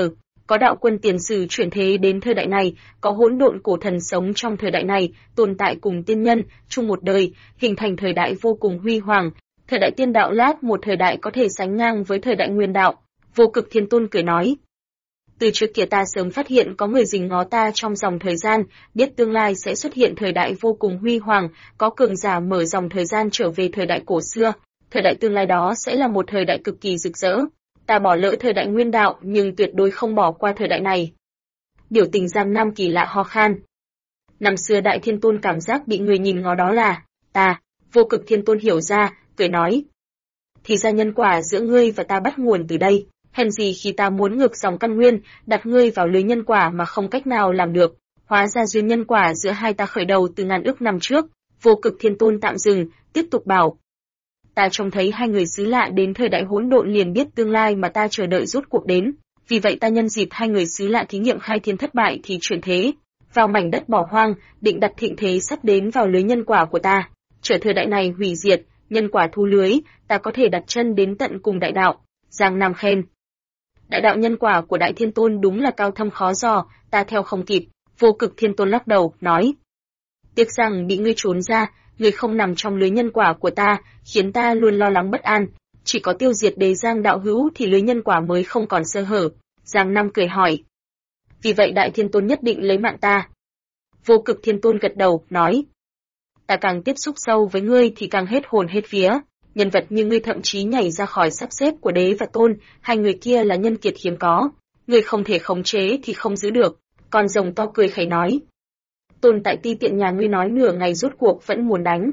Có đạo quân tiền sử chuyển thế đến thời đại này, có hỗn độn cổ thần sống trong thời đại này, tồn tại cùng tiên nhân, chung một đời, hình thành thời đại vô cùng huy hoàng. Thời đại tiên đạo lát một thời đại có thể sánh ngang với thời đại nguyên đạo. Vô Cực Thiên Tôn cười nói. Từ trước kia ta sớm phát hiện có người rình ngó ta trong dòng thời gian, biết tương lai sẽ xuất hiện thời đại vô cùng huy hoàng, có cường giả mở dòng thời gian trở về thời đại cổ xưa. Thời đại tương lai đó sẽ là một thời đại cực kỳ rực rỡ. Ta bỏ lỡ thời đại nguyên đạo nhưng tuyệt đối không bỏ qua thời đại này. Biểu tình Giang Nam kỳ lạ ho khan. Năm xưa Đại Thiên Tôn cảm giác bị người nhìn ngó đó là ta. Vô Cực Thiên Tôn hiểu ra, cười nói. Thì ra nhân quả giữa ngươi và ta bắt nguồn từ đây. Hèn gì khi ta muốn ngược dòng căn nguyên, đặt ngươi vào lưới nhân quả mà không cách nào làm được. Hóa ra duyên nhân quả giữa hai ta khởi đầu từ ngàn ức năm trước. Vô Cực Thiên Tôn tạm dừng, tiếp tục bảo. Ta trông thấy hai người xứ lạ đến thời đại hỗn độn liền biết tương lai mà ta chờ đợi rốt cuộc đến. Vì vậy ta nhân dịp hai người xứ lạ thí nghiệm khai thiên thất bại thì chuyển thế. Vào mảnh đất bỏ hoang, định đặt thịnh thế sắp đến vào lưới nhân quả của ta. Trở thời đại này hủy diệt, nhân quả thu lưới, ta có thể đặt chân đến tận cùng đại đạo. Giang Nam khen. Đại đạo nhân quả của Đại Thiên Tôn đúng là cao thâm khó dò, ta theo không kịp. Vô Cực Thiên Tôn lắc đầu, nói. Tiếc rằng bị ngươi trốn ra, ngươi không nằm trong lưới nhân quả của ta, khiến ta luôn lo lắng bất an. Chỉ có tiêu diệt Đế Giang đạo hữu thì lưới nhân quả mới không còn sơ hở. Giang Nam cười hỏi. Vì vậy Đại Thiên Tôn nhất định lấy mạng ta. Vô Cực Thiên Tôn gật đầu, nói. Ta càng tiếp xúc sâu với ngươi thì càng hết hồn hết vía. Nhân vật như ngươi thậm chí nhảy ra khỏi sắp xếp của Đế và Tôn, hai người kia là nhân kiệt hiếm có. Ngươi không thể khống chế thì không giữ được. Con rồng to cười khẩy nói. Tôn tại ti tiện nhà ngươi nói nửa ngày rốt cuộc vẫn muốn đánh.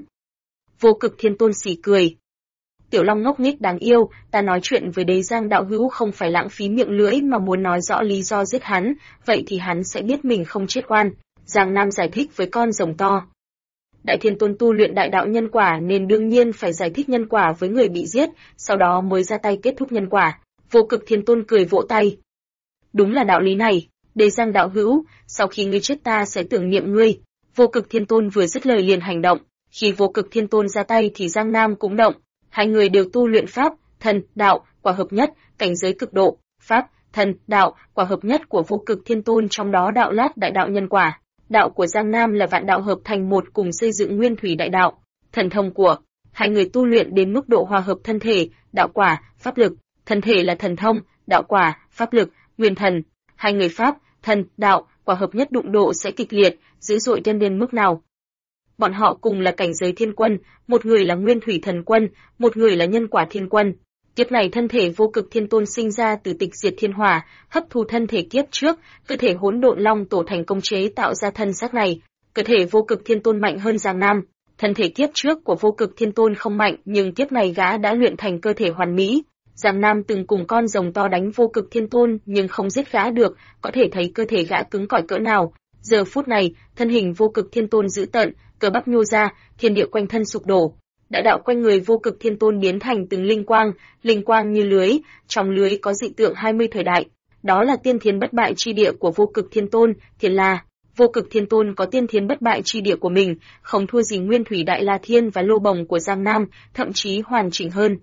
Vô Cực Thiên Tôn xỉ cười. Tiểu Long ngốc nghếch đáng yêu, ta nói chuyện với Đế Giang đạo hữu không phải lãng phí miệng lưỡi mà muốn nói rõ lý do giết hắn, vậy thì hắn sẽ biết mình không chết oan. Giang Nam giải thích với con rồng to. Đại Thiên Tôn tu luyện đại đạo nhân quả nên đương nhiên phải giải thích nhân quả với người bị giết, sau đó mới ra tay kết thúc nhân quả. Vô Cực Thiên Tôn cười vỗ tay. Đúng là đạo lý này, Đế Giang đạo hữu, sau khi ngươi chết ta sẽ tưởng niệm ngươi. Vô Cực Thiên Tôn vừa dứt lời liền hành động, khi Vô Cực Thiên Tôn ra tay thì Giang Nam cũng động. Hai người đều tu luyện pháp, thần, đạo, quả hợp nhất, cảnh giới cực độ, pháp, thần, đạo, quả hợp nhất của Vô Cực Thiên Tôn, trong đó đạo lát đại đạo nhân quả. Đạo của Giang Nam là vạn đạo hợp thành một cùng xây dựng nguyên thủy đại đạo. Thần thông của hai người tu luyện đến mức độ hòa hợp thân thể, đạo quả, pháp lực. Thân thể là thần thông, đạo quả, pháp lực, nguyên thần. Hai người pháp, thần, đạo, quả hợp nhất đụng độ sẽ kịch liệt, dữ dội đến mức nào. Bọn họ cùng là cảnh giới thiên quân, một người là nguyên thủy thần quân, một người là nhân quả thiên quân. Kiếp này thân thể Vô Cực Thiên Tôn sinh ra từ tịch diệt thiên hỏa, hấp thu thân thể kiếp trước, cơ thể hỗn độn long tổ thành công chế tạo ra thân xác này. Cơ thể Vô Cực Thiên Tôn mạnh hơn Giang Nam, thân thể kiếp trước của Vô Cực Thiên Tôn không mạnh, nhưng kiếp này gã đã luyện thành cơ thể hoàn mỹ. Giang Nam từng cùng con rồng to đánh Vô Cực Thiên Tôn nhưng không giết gã được, có thể thấy cơ thể gã cứng cỏi cỡ nào. Giờ phút này, thân hình Vô Cực Thiên Tôn dữ tợn, cơ bắp nhô ra, thiên địa quanh thân sụp đổ. Đại đạo quanh người Vô Cực Thiên Tôn biến thành từng linh quang như lưới, trong lưới có dị tượng 20 thời đại. Đó là tiên thiên bất bại chi địa của Vô Cực Thiên Tôn, Thiên La. Vô Cực Thiên Tôn có tiên thiên bất bại chi địa của mình, không thua gì Nguyên Thủy Đại La Thiên và Lô Bồng của Giang Nam, thậm chí hoàn chỉnh hơn.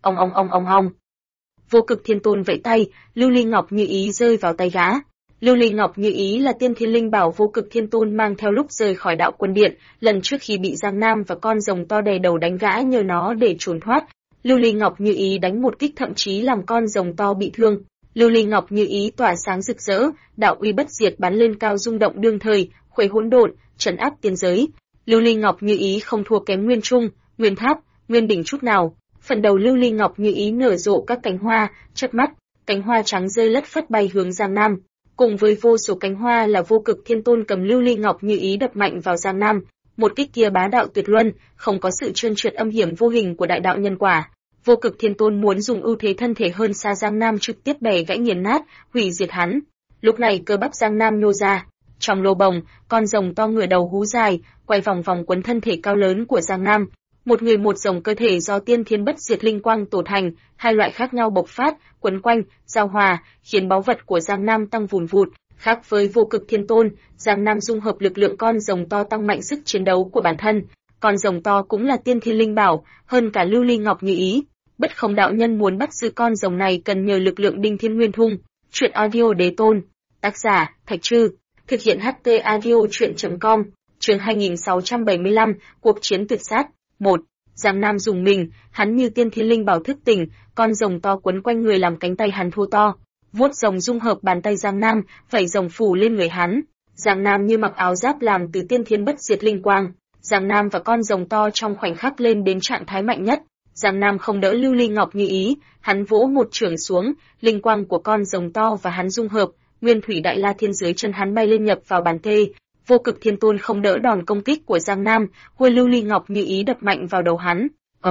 Ong. Vô Cực Thiên Tôn vẫy tay, Lưu Ly Ngọc Như Ý rơi vào tay gã. Lưu Ly Ngọc Như Ý là tiên thiên linh bảo Vô Cực Thiên Tôn mang theo lúc rời khỏi đạo quân điện, lần trước khi bị Giang Nam và con rồng to đè đầu đánh gã nhờ nó để trốn thoát. Lưu Ly Ngọc Như Ý đánh một kích thậm chí làm con rồng to bị thương. Lưu Ly Ngọc Như Ý tỏa sáng rực rỡ, đạo uy bất diệt bắn lên cao rung động đương thời, khuấy hỗn độn, trấn áp tiên giới. Lưu Ly Ngọc Như Ý không thua kém Nguyên Trung, Nguyên Tháp, Nguyên Đỉnh chút nào. Phần đầu Lưu Ly Ngọc Như Ý nở rộ các cánh hoa, chớp mắt, cánh hoa trắng rơi lất phất bay hướng Giang Nam. Cùng với vô số cánh hoa là Vô Cực Thiên Tôn cầm Lưu Ly Ngọc Như Ý đập mạnh vào Giang Nam. Một kích kia bá đạo tuyệt luân, không có sự trơn trượt âm hiểm vô hình của đại đạo nhân quả. Vô Cực Thiên Tôn muốn dùng ưu thế thân thể hơn xa Giang Nam trực tiếp bẻ gãy nghiền nát, hủy diệt hắn. Lúc này cơ bắp Giang Nam nhô ra, trong lô bồng, con rồng to ngửa đầu hú dài, quay vòng vòng quấn thân thể cao lớn của Giang Nam. Một người một rồng cơ thể do tiên thiên bất diệt linh quang tổ thành, hai loại khác nhau bộc phát, quấn quanh, giao hòa, khiến báu vật của Giang Nam tăng vùn vụt. Khác với Vô Cực Thiên Tôn, Giang Nam dung hợp lực lượng con rồng to tăng mạnh sức chiến đấu của bản thân. Con rồng to cũng là tiên thiên linh bảo, hơn cả Lưu Ly Ngọc Như Ý. Bất Không đạo nhân muốn bắt giữ con rồng này cần nhờ lực lượng Đinh Thiên Nguyên Thung. Truyện audio đế tôn. Tác giả, Thạch Trư. Thực hiện HT Audio Truyện.com. Chương 2675, Cuộc chiến tuyệt sát. 1. Giang Nam dùng mình, hắn như tiên thiên linh bảo thức tỉnh, con rồng to quấn quanh người làm cánh tay hắn thô to. Vuốt rồng dung hợp bàn tay Giang Nam, vảy rồng phủ lên người hắn. Giang Nam như mặc áo giáp làm từ tiên thiên bất diệt linh quang. Giang Nam và con rồng to trong khoảnh khắc lên đến trạng thái mạnh nhất. Giang Nam không đỡ Lưu Ly Ngọc như ý, hắn vỗ một chưởng xuống, linh quang của con rồng to và hắn dung hợp, Nguyên Thủy Đại La Thiên dưới chân hắn bay lên nhập vào bàn tay. Vô Cực Thiên Tôn không đỡ đòn công kích của Giang Nam, huôi Lưu Ly Ngọc như ý đập mạnh vào đầu hắn.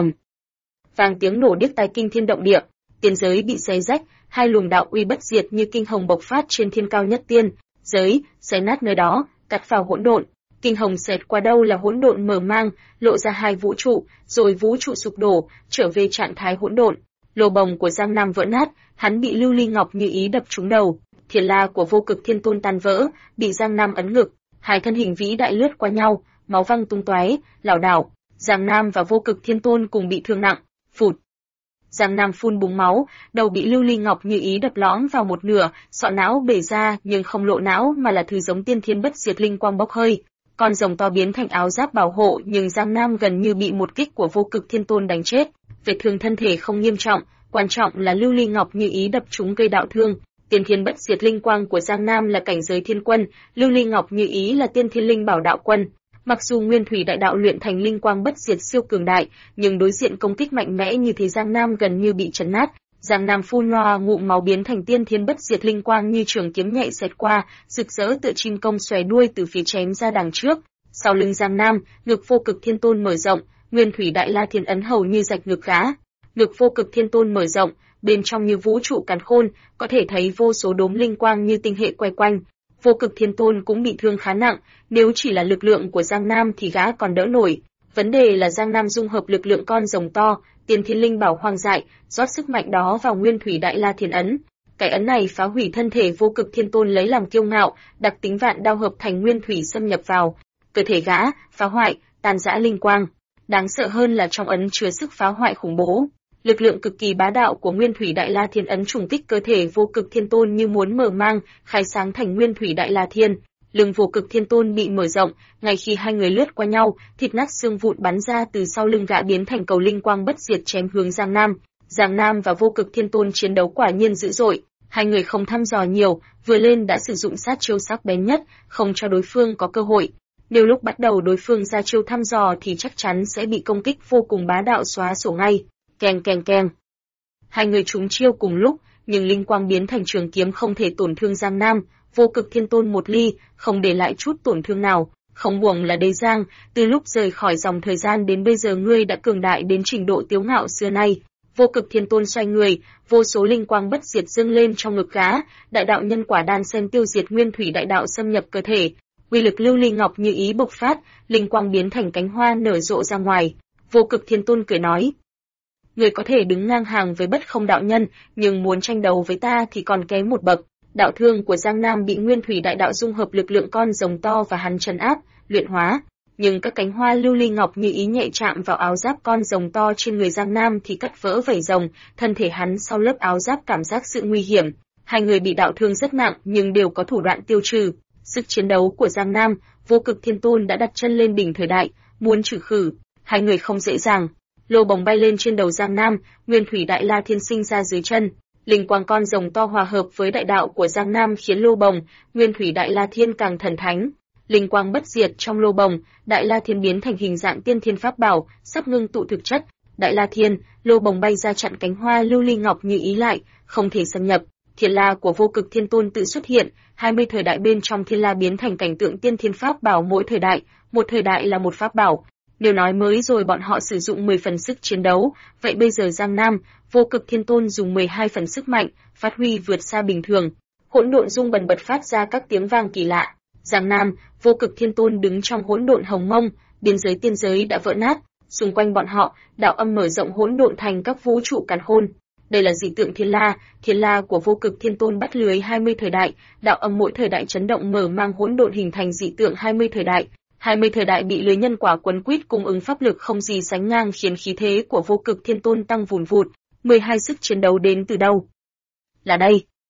Vang tiếng nổ điếc tai kinh thiên động địa, tiên giới bị xé rách, hai luồng đạo uy bất diệt như kinh hồng bộc phát trên thiên cao nhất tiên giới, xé nát nơi đó, cắt vào hỗn độn. Kinh hồng xẹt qua đâu là hỗn độn mở mang, lộ ra hai vũ trụ, rồi vũ trụ sụp đổ, trở về trạng thái hỗn độn. Lô bồng của Giang Nam vỡ nát, hắn bị Lưu Ly Ngọc như ý đập trúng đầu. Thiền la của Vô Cực Thiên Tôn tan vỡ, bị Giang Nam ấn ngực, hai thân hình vĩ đại lướt qua nhau, máu văng tung tóe, lảo đảo. Giang Nam và Vô Cực Thiên Tôn cùng bị thương nặng. Phụt. Giang Nam phun búng máu, đầu bị Lưu Ly Ngọc như ý đập lõm vào một nửa, sọ não bể ra nhưng không lộ não mà là thứ giống tiên thiên bất diệt linh quang bốc hơi. Con rồng to biến thành áo giáp bảo hộ nhưng Giang Nam gần như bị một kích của Vô Cực Thiên Tôn đánh chết. Vết thương thân thể không nghiêm trọng, quan trọng là Lưu Ly Ngọc như ý đập trúng gây đạo thương. Tiên thiên bất diệt linh quang của Giang Nam là cảnh giới thiên quân, Lưu Ly Ngọc như ý là tiên thiên linh bảo đạo quân. Mặc dù Nguyên Thủy Đại Đạo luyện thành linh quang bất diệt siêu cường đại, nhưng đối diện công kích mạnh mẽ như thế Giang Nam gần như bị chấn nát. Giang Nam phun loa ngụm máu biến thành tiên thiên bất diệt linh quang như trường kiếm nhạy xẹt qua, rực rỡ tựa chim công xòe đuôi từ phía chém ra đằng trước. Sau lưng Giang Nam, ngực Vô Cực Thiên Tôn mở rộng, Nguyên Thủy Đại La Thiên ấn hầu như rạch ngực gã. Ngực Vô Cực Thiên Tôn mở rộng, bên trong như vũ trụ càn khôn, có thể thấy vô số đốm linh quang như tinh hệ quay quanh. Vô Cực Thiên Tôn cũng bị thương khá nặng, nếu chỉ là lực lượng của Giang Nam thì gã còn đỡ nổi. Vấn đề là Giang Nam dung hợp lực lượng con rồng to, tiên thiên linh bảo hoang dại, rót sức mạnh đó vào Nguyên Thủy Đại La Thiên ấn. Cái ấn này phá hủy thân thể Vô Cực Thiên Tôn lấy làm kiêu ngạo, đặc tính vạn đao hợp thành nguyên thủy xâm nhập vào cơ thể gã, phá hoại, tan rã linh quang. Đáng sợ hơn là trong ấn chứa sức phá hoại khủng bố. Lực lượng cực kỳ bá đạo của Nguyên Thủy Đại La Thiên ấn trùng kích cơ thể Vô Cực Thiên Tôn như muốn mở mang, khai sáng thành Nguyên Thủy Đại La Thiên. Lưng Vô Cực Thiên Tôn bị mở rộng, ngay khi hai người lướt qua nhau, thịt nát xương vụn bắn ra từ sau lưng gã biến thành cầu linh quang bất diệt chém hướng Giang Nam. Giang Nam và Vô Cực Thiên Tôn chiến đấu quả nhiên dữ dội, hai người không thăm dò nhiều, vừa lên đã sử dụng sát chiêu sắc bén nhất, không cho đối phương có cơ hội. Nếu lúc bắt đầu đối phương ra chiêu thăm dò thì chắc chắn sẽ bị công kích vô cùng bá đạo xóa sổ ngay. Keng keng keng. Hai người trúng chiêu cùng lúc, nhưng linh quang biến thành trường kiếm không thể tổn thương Giang Nam. Vô Cực Thiên Tôn một ly, không để lại chút tổn thương nào. Không buồn là Đế Giang, từ lúc rời khỏi dòng thời gian đến bây giờ ngươi đã cường đại đến trình độ tiếu ngạo xưa nay. Vô Cực Thiên Tôn xoay người, vô số linh quang bất diệt dâng lên trong ngực gã, đại đạo nhân quả đan sen tiêu diệt Nguyên Thủy Đại Đạo xâm nhập cơ thể. Uy lực Lưu Ly Ngọc như ý bộc phát, linh quang biến thành cánh hoa nở rộ ra ngoài. Vô Cực Thiên Tôn cười nói: người có thể đứng ngang hàng với Bất Không đạo nhân, nhưng muốn tranh đấu với ta thì còn kém một bậc. Đạo thương của Giang Nam bị Nguyên Thủy Đại Đạo dung hợp lực lượng con rồng to và hắn trấn áp, luyện hóa. Nhưng các cánh hoa Lưu Ly Ngọc như ý nhẹ chạm vào áo giáp con rồng to trên người Giang Nam thì cắt vỡ vảy rồng, thân thể hắn sau lớp áo giáp cảm giác sự nguy hiểm. Hai người bị đạo thương rất nặng nhưng đều có thủ đoạn tiêu trừ. Sức chiến đấu của Giang Nam, Vô Cực Thiên Tôn đã đặt chân lên đỉnh thời đại, muốn trừ khử hai người không dễ dàng. Lô bồng bay lên trên đầu Giang Nam, Nguyên Thủy Đại La Thiên sinh ra dưới chân. Linh quang con rồng to hòa hợp với đại đạo của Giang Nam khiến lô bồng, Nguyên Thủy Đại La Thiên càng thần thánh. Linh quang bất diệt trong lô bồng, Đại La Thiên biến thành hình dạng tiên thiên pháp bảo, sắp ngưng tụ thực chất. Đại La Thiên, lô bồng bay ra chặn cánh hoa Lưu Ly Ngọc như ý lại, không thể xâm nhập. Thiên la của Vô Cực Thiên Tôn tự xuất hiện, 20 thời đại bên trong thiên la biến thành cảnh tượng tiên thiên pháp bảo mỗi thời đại, một thời đại là một pháp bảo. Nếu nói mới rồi bọn họ sử dụng 10 phần sức chiến đấu, vậy bây giờ Giang Nam, Vô Cực Thiên Tôn dùng 12 phần sức mạnh, phát huy vượt xa bình thường. Hỗn độn rung bần bật phát ra các tiếng vang kỳ lạ. Giang Nam, Vô Cực Thiên Tôn đứng trong hỗn độn hồng mông, biên giới tiên giới đã vỡ nát, xung quanh bọn họ, đạo âm mở rộng hỗn độn thành các vũ trụ càn khôn. Đây là dị tượng thiên la của Vô Cực Thiên Tôn bắt lưới 20 thời đại, đạo âm mỗi thời đại chấn động mở mang hỗn độn hình thành dị tượng 20 thời đại. 20 thời đại bị lưới nhân quả quấn quýt cung ứng pháp lực không gì sánh ngang khiến khí thế của Vô Cực Thiên Tôn tăng vùn vụt. 12 sức chiến đấu đến từ đâu? Là đây.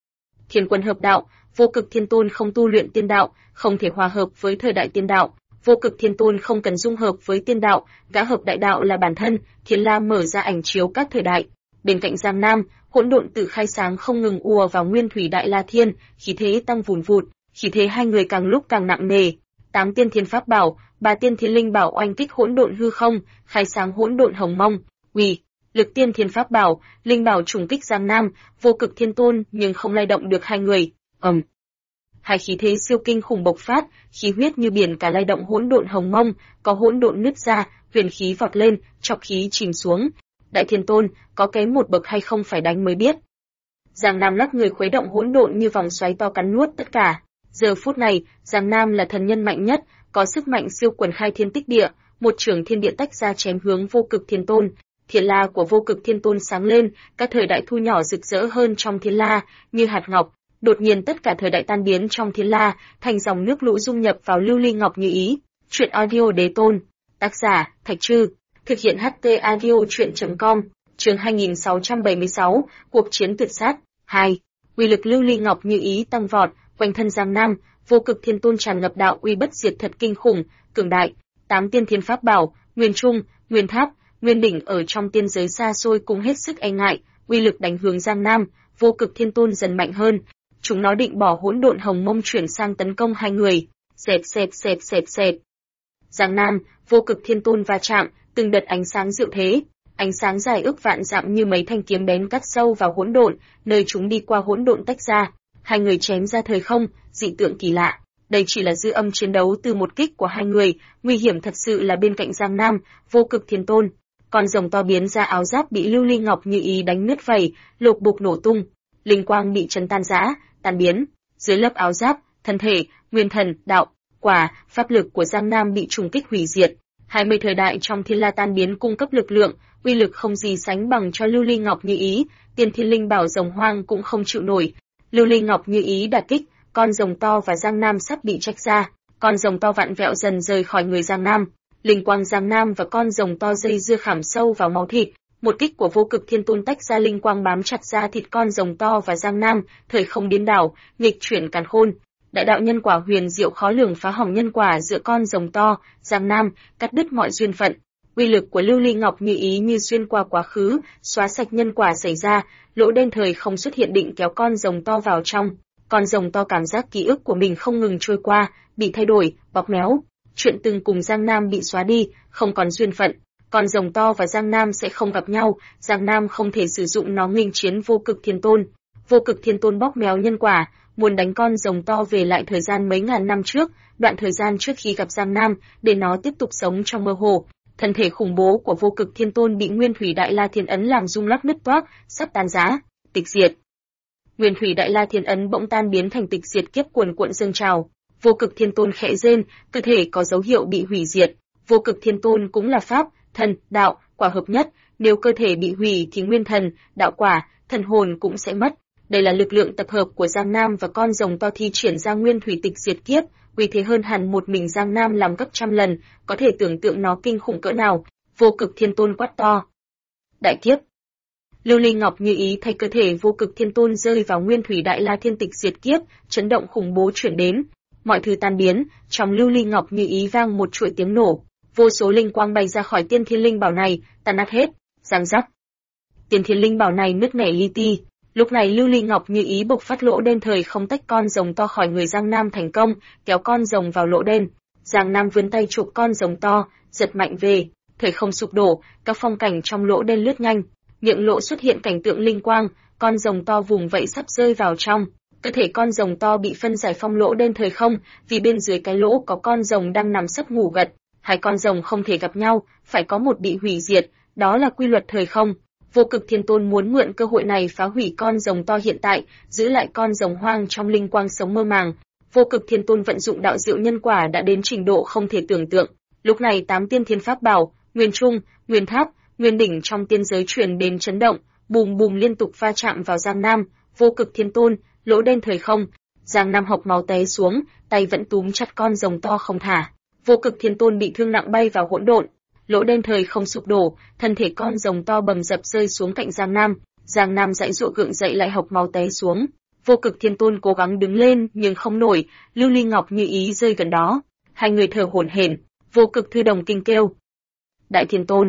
Thiên quân hợp đạo, Vô Cực Thiên Tôn không tu luyện tiên đạo, không thể hòa hợp với thời đại tiên đạo. Vô Cực Thiên Tôn không cần dung hợp với tiên đạo, gã hợp đại đạo là bản thân. Thiên La mở ra ảnh chiếu các thời đại. Bên cạnh Giang Nam, hỗn độn tự khai sáng không ngừng ùa vào Nguyên Thủy Đại La Thiên, khí thế tăng vùn vụt, khí thế hai người càng lúc càng nặng nề. 8 tiên thiên pháp bảo, 3 tiên thiên linh bảo oanh kích hỗn độn hư không, khai sáng hỗn độn hồng mông. Uy, lực tiên thiên pháp bảo, linh bảo trùng kích Giang Nam, Vô Cực Thiên Tôn nhưng không lay động được hai người. Hai khí thế siêu kinh khủng bộc phát, khí huyết như biển cả lay động hỗn độn hồng mông, có hỗn độn nứt ra, huyền khí vọt lên, chọc khí chìm xuống. Đại Thiên Tôn, có kém một bậc hay không phải đánh mới biết. Giang Nam lắc người khuấy động hỗn độn như vòng xoáy to cắn nuốt tất cả. Giờ phút này, Giang Nam là thần nhân mạnh nhất, có sức mạnh siêu quần khai thiên tích địa, một trường thiên địa tách ra chém hướng Vô Cực Thiên Tôn. Thiên la của Vô Cực Thiên Tôn sáng lên, các thời đại thu nhỏ rực rỡ hơn trong thiên la, như hạt ngọc. Đột nhiên tất cả thời đại tan biến trong thiên la, thành dòng nước lũ dung nhập vào lưu ly ngọc như ý. Truyện audio đế tôn. Tác giả, Thạch Trư. Thực hiện HT audio truyện.com. Chương 2676, cuộc chiến tuyệt sát. 2. Uy lực lưu ly ngọc như ý tăng vọt, quanh thân Giang Nam, Vô Cực Thiên Tôn tràn ngập đạo uy bất diệt thật kinh khủng, cường đại. 8 tiên thiên pháp bảo, Nguyên Trung, Nguyên Tháp, Nguyên Đỉnh ở trong tiên giới xa xôi cũng hết sức e ngại, uy lực đánh hướng Giang Nam, Vô Cực Thiên Tôn dần mạnh hơn. Chúng nó định bỏ hỗn độn hồng mông chuyển sang tấn công hai người. Xẹt. Giang Nam, Vô Cực Thiên Tôn va chạm, từng đợt ánh sáng diệu thế, ánh sáng dài ước vạn dặm như mấy thanh kiếm bén cắt sâu vào hỗn độn, nơi chúng đi qua hỗn độn tách ra, hai người chém ra thời không, dị tượng kỳ lạ. Đây chỉ là dư âm chiến đấu từ một kích của hai người, nguy hiểm thật sự là bên cạnh Giang Nam, Vô Cực Thiên Tôn. Con rồng to biến ra áo giáp bị lưu ly ngọc như ý đánh nứt vảy, lục bục nổ tung, linh quang bị chấn tan rã, tan biến. Dưới lớp áo giáp, thân thể, nguyên thần, đạo, quả, pháp lực của Giang Nam bị trùng kích hủy diệt. 20 thời đại trong thiên la tan biến cung cấp lực lượng, uy lực không gì sánh bằng cho lưu ly ngọc như ý, tiên thiên linh bảo rồng hoang cũng không chịu nổi. Lưu ly ngọc như ý đả kích, con rồng to và Giang Nam sắp bị trách ra, con rồng to vặn vẹo dần rời khỏi người Giang Nam. Linh quang Giang Nam và con rồng to dây dưa khảm sâu vào máu thịt, một kích của Vô Cực Thiên Tôn tách ra linh quang bám chặt ra thịt con rồng to và Giang Nam, thời không điên đảo, nghịch chuyển càn khôn. Đại đạo nhân quả huyền diệu khó lường phá hỏng nhân quả giữa con rồng to, Giang Nam, cắt đứt mọi duyên phận. Uy lực của lưu ly ngọc như ý như xuyên qua quá khứ, xóa sạch nhân quả xảy ra, lỗ đen thời không xuất hiện định kéo con rồng to vào trong. Con rồng to cảm giác ký ức của mình không ngừng trôi qua, bị thay đổi, bóp méo. Chuyện từng cùng Giang Nam bị xóa đi, không còn duyên phận. Con rồng to và Giang Nam sẽ không gặp nhau, Giang Nam không thể sử dụng nó nghênh chiến Vô Cực Thiên Tôn. Vô Cực Thiên Tôn bóp méo nhân quả, muốn đánh con rồng to về lại thời gian mấy ngàn năm trước, đoạn thời gian trước khi gặp Giang Nam, để nó tiếp tục sống trong mơ hồ. Thân thể khủng bố của Vô Cực Thiên Tôn bị Nguyên Thủy Đại La Thiên Ấn làm rung lắc nứt toác, sắp tan rã, tịch diệt. Nguyên Thủy Đại La Thiên Ấn bỗng tan biến thành tịch diệt kiếp cuồn cuộn dâng trào. Vô Cực Thiên Tôn khẽ rên, cơ thể có dấu hiệu bị hủy diệt. Vô Cực Thiên Tôn cũng là pháp, thần, đạo, quả hợp nhất, nếu cơ thể bị hủy thì nguyên thần, đạo quả, thần hồn cũng sẽ mất. Đây là lực lượng tập hợp của Giang Nam và con rồng to thi triển ra Nguyên Thủy tịch diệt kiếp, uy thế hơn hẳn một mình Giang Nam làm gấp trăm lần, có thể tưởng tượng nó kinh khủng cỡ nào. Vô Cực Thiên Tôn quát to. Đại kiếp. Lưu ly ngọc như ý thay cơ thể Vô Cực Thiên Tôn rơi vào Nguyên Thủy Đại La Thiên tịch diệt kiếp, chấn động khủng bố chuyển đến. Mọi thứ tan biến, trong lưu ly ngọc như ý vang một chuỗi tiếng nổ, vô số linh quang bay ra khỏi tiên thiên linh bảo này, tan nát hết, giang rắc. Tiên thiên linh bảo này nứt nẻ li ti. Lúc này lưu ly ngọc như ý bộc phát lỗ đen thời không tách con rồng to khỏi người Giang Nam thành công, kéo con rồng vào lỗ đen. Giang Nam vươn tay chụp con rồng to, giật mạnh về, thời không sụp đổ, các phong cảnh trong lỗ đen lướt nhanh, miệng lỗ xuất hiện cảnh tượng linh quang, con rồng to vùng vẫy sắp rơi vào trong. Cơ thể con rồng to bị phân giải phong lỗ đen thời không, vì bên dưới cái lỗ có con rồng đang nằm sấp ngủ gật. Hai con rồng không thể gặp nhau, phải có một bị hủy diệt, đó là quy luật thời không. Vô Cực Thiên Tôn muốn mượn cơ hội này phá hủy con rồng to hiện tại, giữ lại con rồng hoang trong linh quang sống mơ màng. Vô Cực Thiên Tôn vận dụng đạo diệu nhân quả đã đến trình độ không thể tưởng tượng. Lúc này 8 tiên thiên pháp bảo, Nguyên Trung, Nguyên Tháp, Nguyên Đỉnh trong tiên giới truyền đến chấn động, bùm bùm liên tục va chạm vào Giang Nam. Vô Cực Thiên Tôn, lỗ đen thời không. Giang Nam hộc máu té xuống, tay vẫn túm chặt con rồng to không thả. Vô Cực Thiên Tôn bị thương nặng bay vào hỗn độn. Lỗ đen thời không sụp đổ, thân thể con rồng to bầm dập rơi xuống cạnh Giang Nam. Giang Nam giãy giụa gượng dậy lại hộc máu té xuống. Vô Cực Thiên Tôn cố gắng đứng lên nhưng không nổi, Lưu Ly Ngọc Như Ý rơi gần đó. Hai người thở hổn hển, Vô Cực Thư Đồng kinh kêu. Đại Thiên Tôn.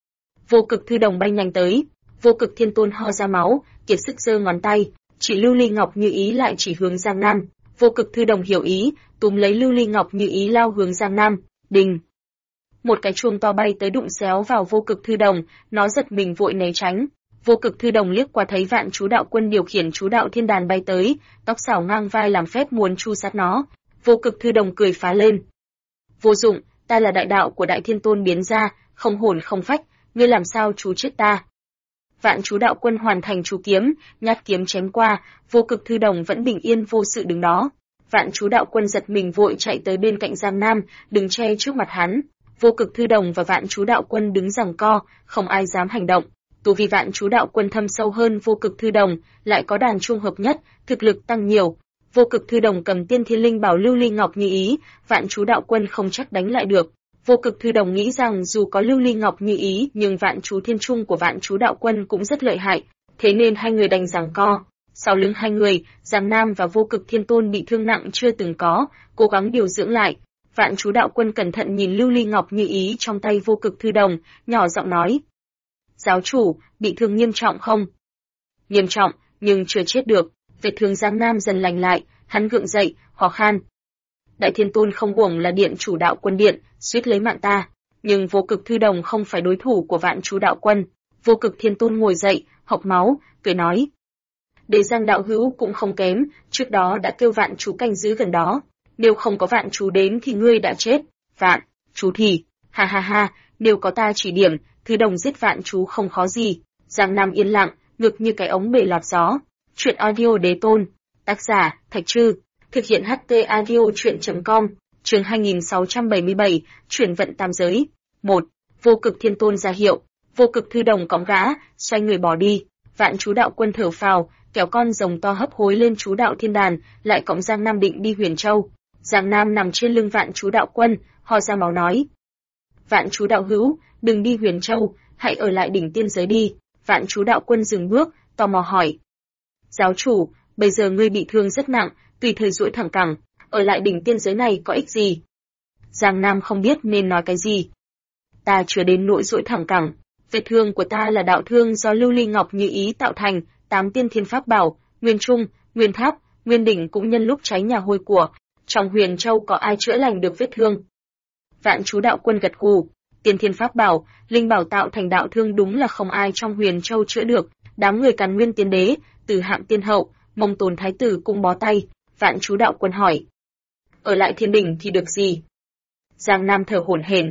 Vô Cực Thư Đồng bay nhanh tới, Vô Cực Thiên Tôn ho ra máu, kiệt sức giơ ngón tay, chỉ Lưu Ly Ngọc Như Ý lại chỉ hướng Giang Nam. Vô Cực Thư Đồng hiểu ý, túm lấy Lưu Ly Ngọc Như Ý lao hướng Giang Nam. Đình. Một cái chuông to bay tới đụng xéo vào Vô Cực Thư Đồng, nó giật mình vội né tránh. Vô Cực Thư Đồng liếc qua thấy Vạn Chú Đạo Quân điều khiển Chú Đạo Thiên Đàn bay tới, tóc xảo ngang vai làm phép muốn chu sát nó. Vô Cực Thư Đồng cười phá lên. Vô dụng, ta là đại đạo của Đại Thiên Tôn biến ra, không hồn không phách, ngươi làm sao chú chết ta? Vạn Chú Đạo Quân hoàn thành chú kiếm, nhát kiếm chém qua, Vô Cực Thư Đồng vẫn bình yên vô sự đứng đó. Vạn Chú Đạo Quân giật mình vội chạy tới bên cạnh Giang Nam, đứng che trước mặt hắn. Vô Cực Thư Đồng và Vạn Chú Đạo Quân đứng giằng co, không ai dám hành động. Tu vi Vạn Chú Đạo Quân thâm sâu hơn Vô Cực Thư Đồng, lại có đàn chuông hợp nhất, thực lực tăng nhiều. Vô Cực Thư Đồng cầm Tiên Thiên Linh Bảo Lưu Ly Ngọc Như Ý, Vạn Chú Đạo Quân không chắc đánh lại được. Vô Cực Thư Đồng nghĩ rằng dù có Lưu Ly Ngọc Như Ý, nhưng Vạn Chú Thiên Trung của Vạn Chú Đạo Quân cũng rất lợi hại, thế nên hai người đành giằng co. Sau lưng hai người, Giang Nam và Vô Cực Thiên Tôn bị thương nặng chưa từng có, cố gắng điều dưỡng lại. Vạn Chú Đạo Quân cẩn thận nhìn Lưu Ly Ngọc Như Ý trong tay Vô Cực Thư Đồng, nhỏ giọng nói: "Giáo chủ, bị thương nghiêm trọng không?" "Nghiêm trọng, nhưng chưa chết được." Vết thương Giang Nam dần lành lại, hắn gượng dậy, ho khan: "Đại Thiên Tôn không uổng là điện chủ Đạo Quân điện, suýt lấy mạng ta, nhưng Vô Cực Thư Đồng không phải đối thủ của Vạn Chú Đạo Quân." Vô Cực Thiên Tôn ngồi dậy, hộc máu, cười nói: "Đế Giang đạo hữu cũng không kém, trước đó đã kêu Vạn Chú canh giữ gần đó, nếu không có Vạn Chú đến thì ngươi đã chết." "Vạn Chú thì, ha ha ha, nếu có ta chỉ điểm, Thư Đồng giết Vạn Chú không khó gì." Giang Nam yên lặng, ngực như cái ống bể lọt gió. Chuyện audio Đế Tôn, tác giả Thạch Trư, thực hiện HT audio truyện.com, chương 2677, chuyển vận tam giới. 1. Vô Cực Thiên Tôn ra hiệu, Vô Cực Thư Đồng cõng gã, xoay người bỏ đi. Vạn Chú Đạo Quân thở phào, kéo con rồng to hấp hối lên Chú Đạo Thiên Đàn, lại cõng Giang Nam định đi Huyền Châu. Giang Nam nằm trên lưng Vạn Chú Đạo Quân, ho ra máu nói: "Vạn Chú đạo hữu, đừng đi Huyền Châu, hãy ở lại đỉnh tiên giới đi." Vạn Chú Đạo Quân dừng bước, tò mò hỏi: "Giáo chủ, bây giờ ngươi bị thương rất nặng, tùy thời duỗi thẳng cẳng, ở lại đỉnh tiên giới này có ích gì?" Giang Nam không biết nên nói cái gì. "Ta chưa đến nỗi duỗi thẳng cẳng, vết thương của ta là đạo thương do Lưu Ly Ngọc Như Ý tạo thành, 8 tiên thiên pháp bảo, Nguyên Trung, Nguyên Tháp, Nguyên Đỉnh cũng nhân lúc cháy nhà hôi của, trong Huyền Châu có ai chữa lành được vết thương?" Vạn Chú Đạo Quân gật gù, tiên thiên pháp bảo, linh bảo tạo thành đạo thương đúng là không ai trong Huyền Châu chữa được, đám người Càn Nguyên Tiên Đế, Từ Hạm Tiên Hậu, Mông Tồn Thái tử cũng bó tay. Vạn Chú Đạo Quân hỏi: "Ở lại Thiên Đỉnh thì được gì?" Giang Nam thở hổn hển: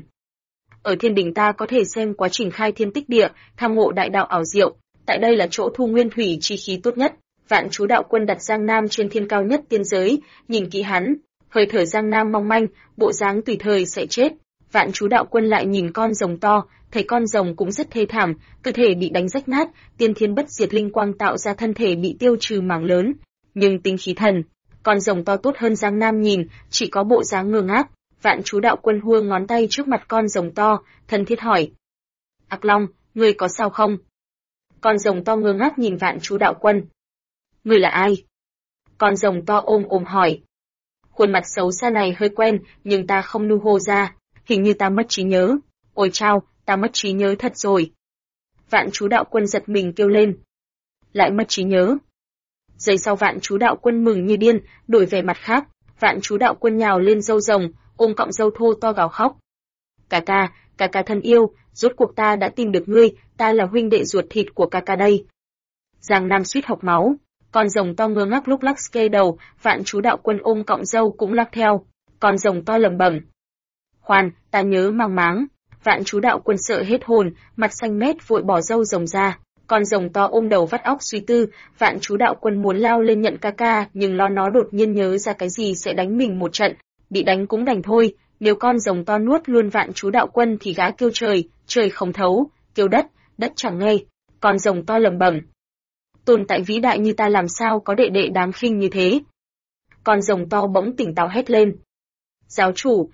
"Ở Thiên Đỉnh ta có thể xem quá trình khai thiên tích địa, tham ngộ đại đạo ảo diệu, tại đây là chỗ thu nguyên thủy chi khí tốt nhất." Vạn Chú Đạo Quân đặt Giang Nam trên thiên cao nhất tiên giới, nhìn kỹ hắn, hơi thở Giang Nam mong manh, bộ dáng tùy thời sẽ chết. Vạn Chú Đạo Quân lại nhìn con rồng to, thấy con rồng cũng rất thê thảm, cơ thể bị đánh rách nát, tiên thiên bất diệt linh quang tạo ra thân thể bị tiêu trừ mảng lớn, nhưng tinh khí thần, con rồng to tốt hơn. Giang Nam nhìn, chỉ có bộ dáng ngơ ngác. Vạn Chú Đạo Quân hua ngón tay trước mặt con rồng to, thân thiết hỏi: "Ác Long, ngươi có sao không?" Con rồng to ngơ ngác nhìn Vạn Chú Đạo Quân. "Ngươi là ai?" Con rồng to ôm hỏi. Khuôn mặt xấu xa này hơi quen, nhưng ta không nu hô ra, hình như ta mất trí nhớ. Ôi chao, ta mất trí nhớ thật rồi. Vạn Chú Đạo Quân giật mình kêu lên. Lại mất trí nhớ. Giây sau Vạn Chú Đạo Quân mừng như điên, đổi về mặt khác. Vạn Chú Đạo Quân nhào lên râu rồng, ôm cọng râu thô to gào khóc. Ca ca thân yêu, rốt cuộc ta đã tìm được ngươi, ta là huynh đệ ruột thịt của ca đây. Giang Nam suýt hộc máu. Con rồng to ngơ ngác lúc lắc kê đầu, Vạn Chú Đạo Quân ôm cọng râu cũng lắc theo. Con rồng to lẩm bẩm: "Khoan, ta nhớ mang máng." Vạn Chú Đạo Quân sợ hết hồn, mặt xanh mét vội bỏ râu rồng ra. Con rồng to ôm đầu vắt óc suy tư, Vạn Chú Đạo Quân muốn lao lên nhận ca, nhưng lo nó đột nhiên nhớ ra cái gì sẽ đánh mình một trận, bị đánh cũng đành thôi, nếu con rồng to nuốt luôn Vạn Chú Đạo Quân thì gã kêu trời không thấu, kêu đất chẳng nghe. Con rồng to lẩm bẩm: "Tồn tại vĩ đại như ta làm sao có đệ đệ đáng khinh như thế." Con rồng to bỗng tỉnh táo hét lên: "Giáo chủ,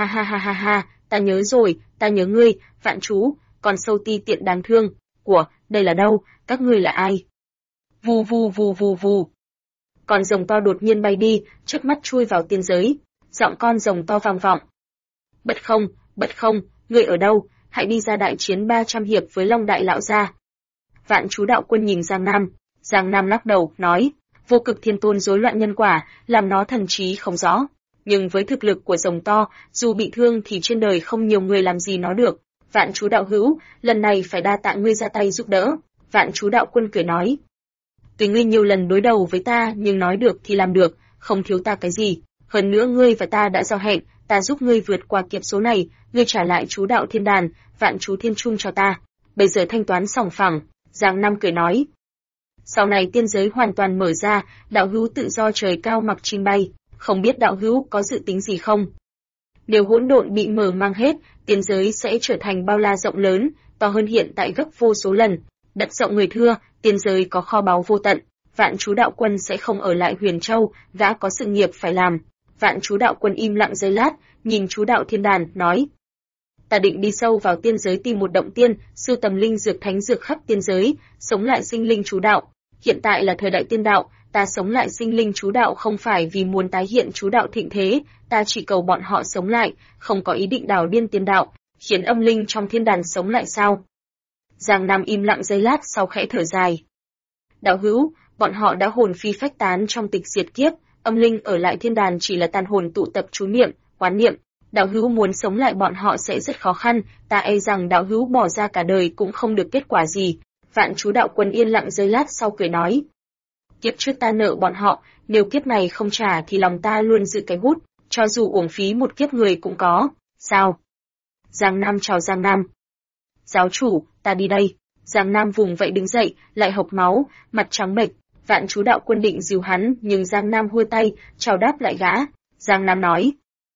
ha, ta nhớ rồi, ta nhớ ngươi, Vạn Chú, con sâu ti tiện đáng thương, đây là đâu, các ngươi là ai?" Vù. con rồng to đột nhiên bay đi, trước mắt chui vào tiên giới. Giọng con rồng to vang vọng. Bất không, ngươi ở đâu, hãy đi ra đại chiến 300 hiệp với Long Đại Lão gia. Vạn Chú Đạo Quân nhìn Giang Nam lắc đầu, nói, Vô Cực Thiên Tôn rối loạn nhân quả, làm nó thần trí không rõ. Nhưng với thực lực của rồng to, dù bị thương thì trên đời không nhiều người làm gì nó được. Vạn Chú Đạo Hữu, lần này phải đa tạ ngươi ra tay giúp đỡ. Vạn Chú Đạo Quân cười nói, tuy ngươi nhiều lần đối đầu với ta nhưng nói được thì làm được, không thiếu ta cái gì. Hơn nữa ngươi và ta đã giao hẹn, ta giúp ngươi vượt qua kiếp số này, ngươi trả lại Chú Đạo Thiên Đàn, Vạn Chú Thiên Trung cho ta. Bây giờ thanh toán sòng phẳng. Giang Nam cười nói, sau này tiên giới hoàn toàn mở ra, đạo hữu tự do trời cao mặc chim bay, không biết đạo hữu có dự tính gì không? Nếu hỗn độn bị mở mang hết, tiên giới sẽ trở thành bao la rộng lớn, to hơn hiện tại gấp vô số lần. Đất rộng người thưa, tiên giới có kho báu vô tận. Vạn Chú Đạo Quân sẽ không ở lại Huyền Châu, gã có sự nghiệp phải làm. Vạn Chú Đạo Quân im lặng giây lát, nhìn Chú Đạo Thiên Đàn, nói, ta định đi sâu vào tiên giới tìm một động tiên, sưu tầm linh dược thánh dược khắp tiên giới, sống lại sinh linh chú đạo. Hiện tại là thời đại tiên đạo, ta sống lại sinh linh chú đạo không phải vì muốn tái hiện chú đạo thịnh thế, ta chỉ cầu bọn họ sống lại, không có ý định đảo điên tiên đạo, khiến âm linh trong thiên đàn sống lại sao? Giang Nam im lặng giây lát sau khẽ thở dài. Đạo hữu, bọn họ đã hồn phi phách tán trong tịch diệt kiếp, âm linh ở lại thiên đàn chỉ là tàn hồn tụ tập chú niệm, quán niệm. Đạo hữu muốn sống lại bọn họ sẽ rất khó khăn, ta e rằng đạo hữu bỏ ra cả đời cũng không được kết quả gì. Vạn Chú Đạo Quân yên lặng giây lát sau cười nói, kiếp trước ta nợ bọn họ, nếu kiếp này không trả thì lòng ta luôn giữ cái hút, cho dù uổng phí một kiếp người cũng có. Sao? Giang Nam chào Giang Nam. Giáo chủ, ta đi đây. Giang Nam vùng vậy đứng dậy, lại hộc máu, mặt trắng bệch. Vạn Chú Đạo Quân định dìu hắn, nhưng Giang Nam hua tay, chào đáp lại gã. Giang Nam nói,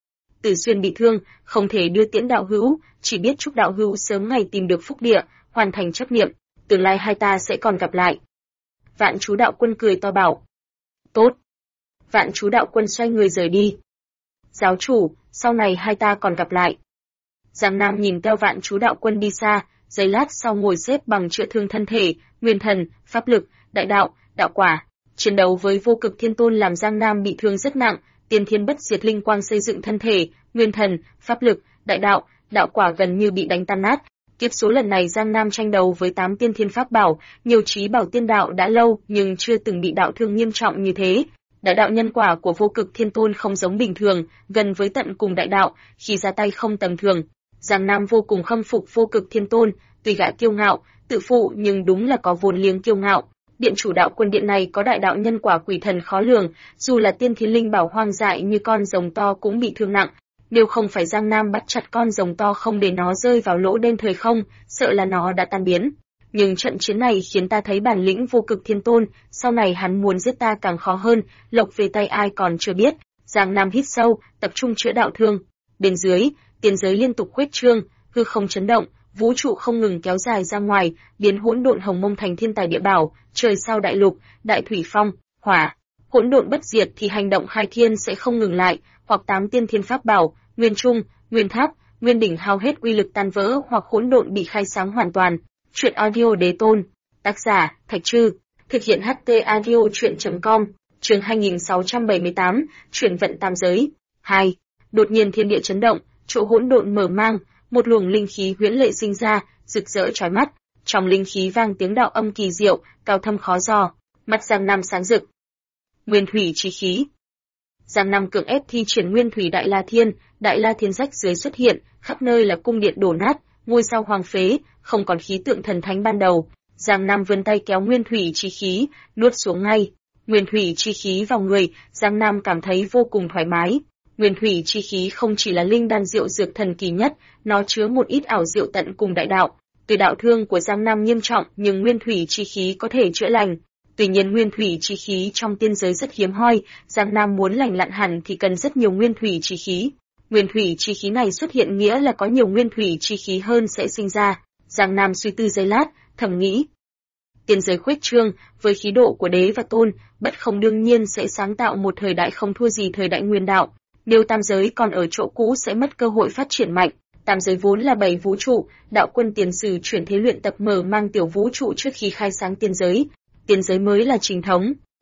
Tử Xuyên bị thương, không thể đưa tiễn đạo hữu, chỉ biết chúc đạo hữu sớm ngày tìm được phúc địa, hoàn thành chấp niệm, tương lai hai ta sẽ còn gặp lại. Vạn Chú Đạo Quân cười to bảo, tốt. Vạn Chú Đạo Quân xoay người rời đi. Giáo chủ, sau này hai ta còn gặp lại. Giang Nam nhìn theo Vạn Chú Đạo Quân đi xa, giây lát sau ngồi xếp bằng chữa thương thân thể, nguyên thần, pháp lực, đại đạo, đạo quả. Chiến đấu với Vô Cực Thiên Tôn làm Giang Nam bị thương rất nặng, tiên thiên bất diệt linh quang xây dựng thân thể, nguyên thần, pháp lực, đại đạo, đạo quả gần như bị đánh tan nát. Kiếp số lần này Giang Nam tranh đấu với 8 tiên thiên pháp bảo, nhiều trí bảo tiên đạo đã lâu nhưng chưa từng bị đạo thương nghiêm trọng như thế. Đại đạo nhân quả của Vô Cực Thiên Tôn không giống bình thường, gần với tận cùng đại đạo, khi ra tay không tầm thường. Giang Nam vô cùng khâm phục Vô Cực Thiên Tôn, tuy gã kiêu ngạo, tự phụ nhưng đúng là có vốn liếng kiêu ngạo. Điện chủ đạo quân điện này có đại đạo nhân quả quỷ thần khó lường, dù là tiên thiên linh bảo hoang dại như con rồng to cũng bị thương nặng. Nếu không phải Giang Nam bắt chặt con rồng to không để nó rơi vào lỗ đen thời không, sợ là nó đã tan biến. Nhưng trận chiến này khiến ta thấy bản lĩnh Vô Cực Thiên Tôn, sau này hắn muốn giết ta càng khó hơn, lộc về tay ai còn chưa biết. Giang Nam hít sâu, tập trung chữa đạo thương. Bên dưới, tiên giới liên tục khuếch trương, hư không chấn động, vũ trụ không ngừng kéo dài ra ngoài, biến hỗn độn hồng mông thành thiên tài địa bảo, trời sao đại lục, đại thủy phong, hỏa. Hỗn độn bất diệt thì hành động khai thiên sẽ không ngừng lại, hoặc 8 tiên thiên pháp bảo, nguyên trung, nguyên tháp, nguyên đỉnh hao hết uy lực tan vỡ hoặc hỗn độn bị khai sáng hoàn toàn. Truyện audio Đế Tôn, tác giả Thạch Trư, thực hiện HT audio truyện.com, chương 2678, chuyển vận tam giới. 2. Đột nhiên thiên địa chấn động, chỗ hỗn độn mở mang, một luồng linh khí huyễn lệ sinh ra, rực rỡ chói mắt. Trong linh khí vang tiếng đạo âm kỳ diệu, cao thâm khó dò. Mắt Giang Nam sáng rực. Nguyên thủy chi khí. Giang Nam cưỡng ép thi triển Nguyên thủy Đại La Thiên rách dưới xuất hiện, khắp nơi là cung điện đổ nát, ngôi sao hoang phế, không còn khí tượng thần thánh ban đầu. Giang Nam vươn tay kéo Nguyên thủy chi khí, nuốt xuống ngay. Nguyên thủy chi khí vào người, Giang Nam cảm thấy vô cùng thoải mái. Nguyên thủy chi khí không chỉ là linh đan diệu dược thần kỳ nhất, nó chứa một ít ảo diệu tận cùng đại đạo. Tuy đạo thương của Giang Nam nghiêm trọng, nhưng nguyên thủy chi khí có thể chữa lành. Tuy nhiên nguyên thủy chi khí trong tiên giới rất hiếm hoi, Giang Nam muốn lành lặn hẳn thì cần rất nhiều nguyên thủy chi khí. Nguyên thủy chi khí này xuất hiện nghĩa là có nhiều nguyên thủy chi khí hơn sẽ sinh ra. Giang Nam suy tư giây lát, thầm nghĩ. Tiên giới khuếch trương, với khí độ của đế và tôn, bất không đương nhiên sẽ sáng tạo một thời đại không thua gì thời đại nguyên đạo. Nếu tam giới còn ở chỗ cũ sẽ mất cơ hội phát triển mạnh. Tam giới vốn là 7 vũ trụ, đạo quân tiền sử chuyển thế luyện tập mở mang tiểu vũ trụ trước khi khai sáng tiên giới. Tiên giới mới là chính thống.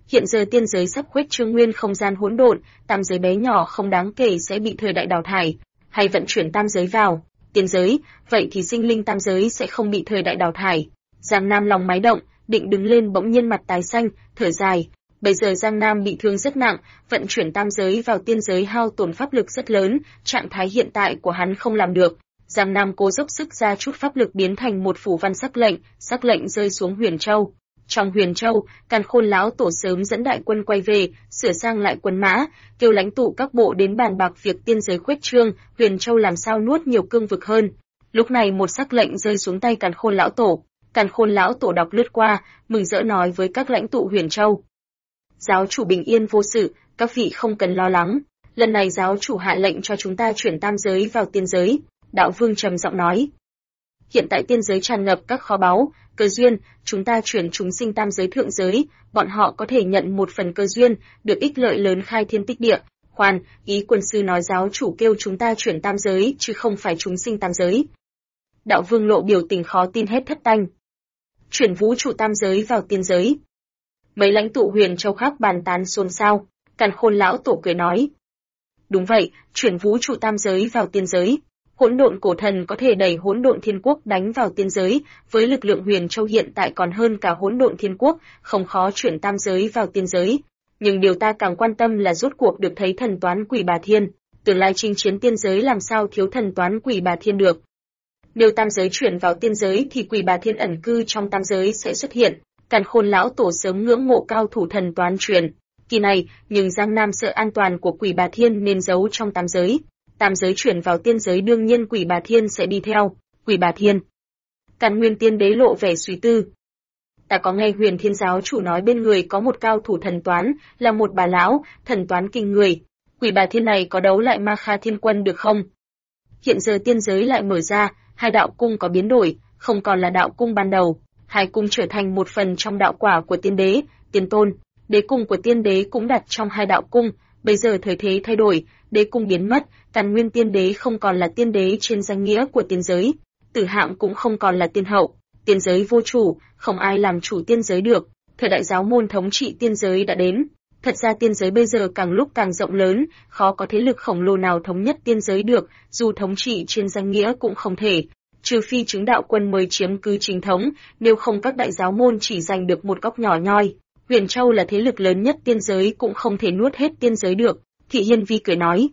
Hiện giờ tiên giới sắp khuếch trương nguyên không gian hỗn độn, tam giới bé nhỏ không đáng kể sẽ bị thời đại đào thải, hay vận chuyển tam giới vào tiên giới, vậy thì sinh linh tam giới sẽ không bị thời đại đào thải. Giang Nam lòng máy động, định đứng lên bỗng nhiên mặt tái xanh, thở dài. Bây giờ Giang Nam bị thương rất nặng, vận chuyển tam giới vào tiên giới hao tổn pháp lực rất lớn, trạng thái hiện tại của hắn không làm được. Giang Nam cố dốc sức ra chút pháp lực biến thành một phủ văn sắc lệnh rơi xuống Huyền Châu. Trong Huyền Châu, Càn Khôn lão tổ sớm dẫn đại quân quay về, sửa sang lại quân mã, kêu lãnh tụ các bộ đến bàn bạc việc tiên giới khuếch trương, Huyền Châu làm sao nuốt nhiều cương vực hơn. Lúc này một sắc lệnh rơi xuống tay Càn Khôn lão tổ. Càn Khôn lão tổ đọc lướt qua, mừng rỡ nói với các lãnh tụ Huyền Châu: giáo chủ bình yên vô sự, các vị không cần lo lắng. Lần này giáo chủ hạ lệnh cho chúng ta chuyển tam giới vào tiên giới. Đạo Vương trầm giọng nói: hiện tại tiên giới tràn ngập các kho báu, cơ duyên, chúng ta chuyển chúng sinh tam giới thượng giới, bọn họ có thể nhận một phần cơ duyên, được ích lợi lớn khai thiên tích địa. Khoan, ý quân sư nói giáo chủ kêu chúng ta chuyển tam giới chứ không phải chúng sinh tam giới. Đạo Vương lộ biểu tình khó tin hết thất thanh. Chuyển vũ trụ tam giới vào tiên giới. Mấy lãnh tụ Huyền Châu khác bàn tán xôn xao. Càn Khôn lão tổ cười nói: đúng vậy, chuyển vũ trụ tam giới vào tiên giới. Hỗn độn cổ thần có thể đẩy hỗn độn thiên quốc đánh vào tiên giới, với lực lượng Huyền Châu hiện tại còn hơn cả hỗn độn thiên quốc, không khó chuyển tam giới vào tiên giới. Nhưng điều ta càng quan tâm là rốt cuộc được thấy thần toán Quỷ Bà Thiên, tương lai chinh chiến tiên giới làm sao thiếu thần toán Quỷ Bà Thiên được. Nếu tam giới chuyển vào tiên giới thì Quỷ Bà Thiên ẩn cư trong tam giới sẽ xuất hiện. Càn Khôn lão tổ sớm ngưỡng mộ cao thủ thần toán truyền kỳ này, nhưng Giang Nam sợ an toàn của Quỷ Bà Thiên nên giấu trong tam giới. Tam giới chuyển vào tiên giới đương nhiên Quỷ Bà Thiên sẽ đi theo. Quỷ Bà Thiên. Càn Nguyên Tiên Đế lộ vẻ suy tư. Ta có nghe Huyền Thiên giáo chủ nói bên người có một cao thủ thần toán, là một bà lão, thần toán kinh người. Quỷ Bà Thiên này có đấu lại Ma Kha Thiên Quân được không? Hiện giờ tiên giới lại mở ra, hai đạo cung có biến đổi, không còn là đạo cung ban đầu. Hai cung trở thành một phần trong đạo quả của tiên đế, tiên tôn. Đế cung của tiên đế cũng đặt trong hai đạo cung. Bây giờ thời thế thay đổi, đế cung biến mất, Càn Nguyên Tiên Đế không còn là tiên đế trên danh nghĩa của tiên giới, Tử Hạm cũng không còn là tiên hậu, tiên giới vô chủ, không ai làm chủ tiên giới được. Thời đại giáo môn thống trị tiên giới đã đến. Thật ra tiên giới bây giờ càng lúc càng rộng lớn, khó có thế lực khổng lồ nào thống nhất tiên giới được, dù thống trị trên danh nghĩa cũng không thể. Trừ phi chứng đạo quân mới chiếm cứ chính thống, nếu không các đại giáo môn chỉ giành được một góc nhỏ nhoi. Huyền Châu là thế lực lớn nhất tiên giới cũng không thể nuốt hết tiên giới được. Thị Hiên Vi cười nói: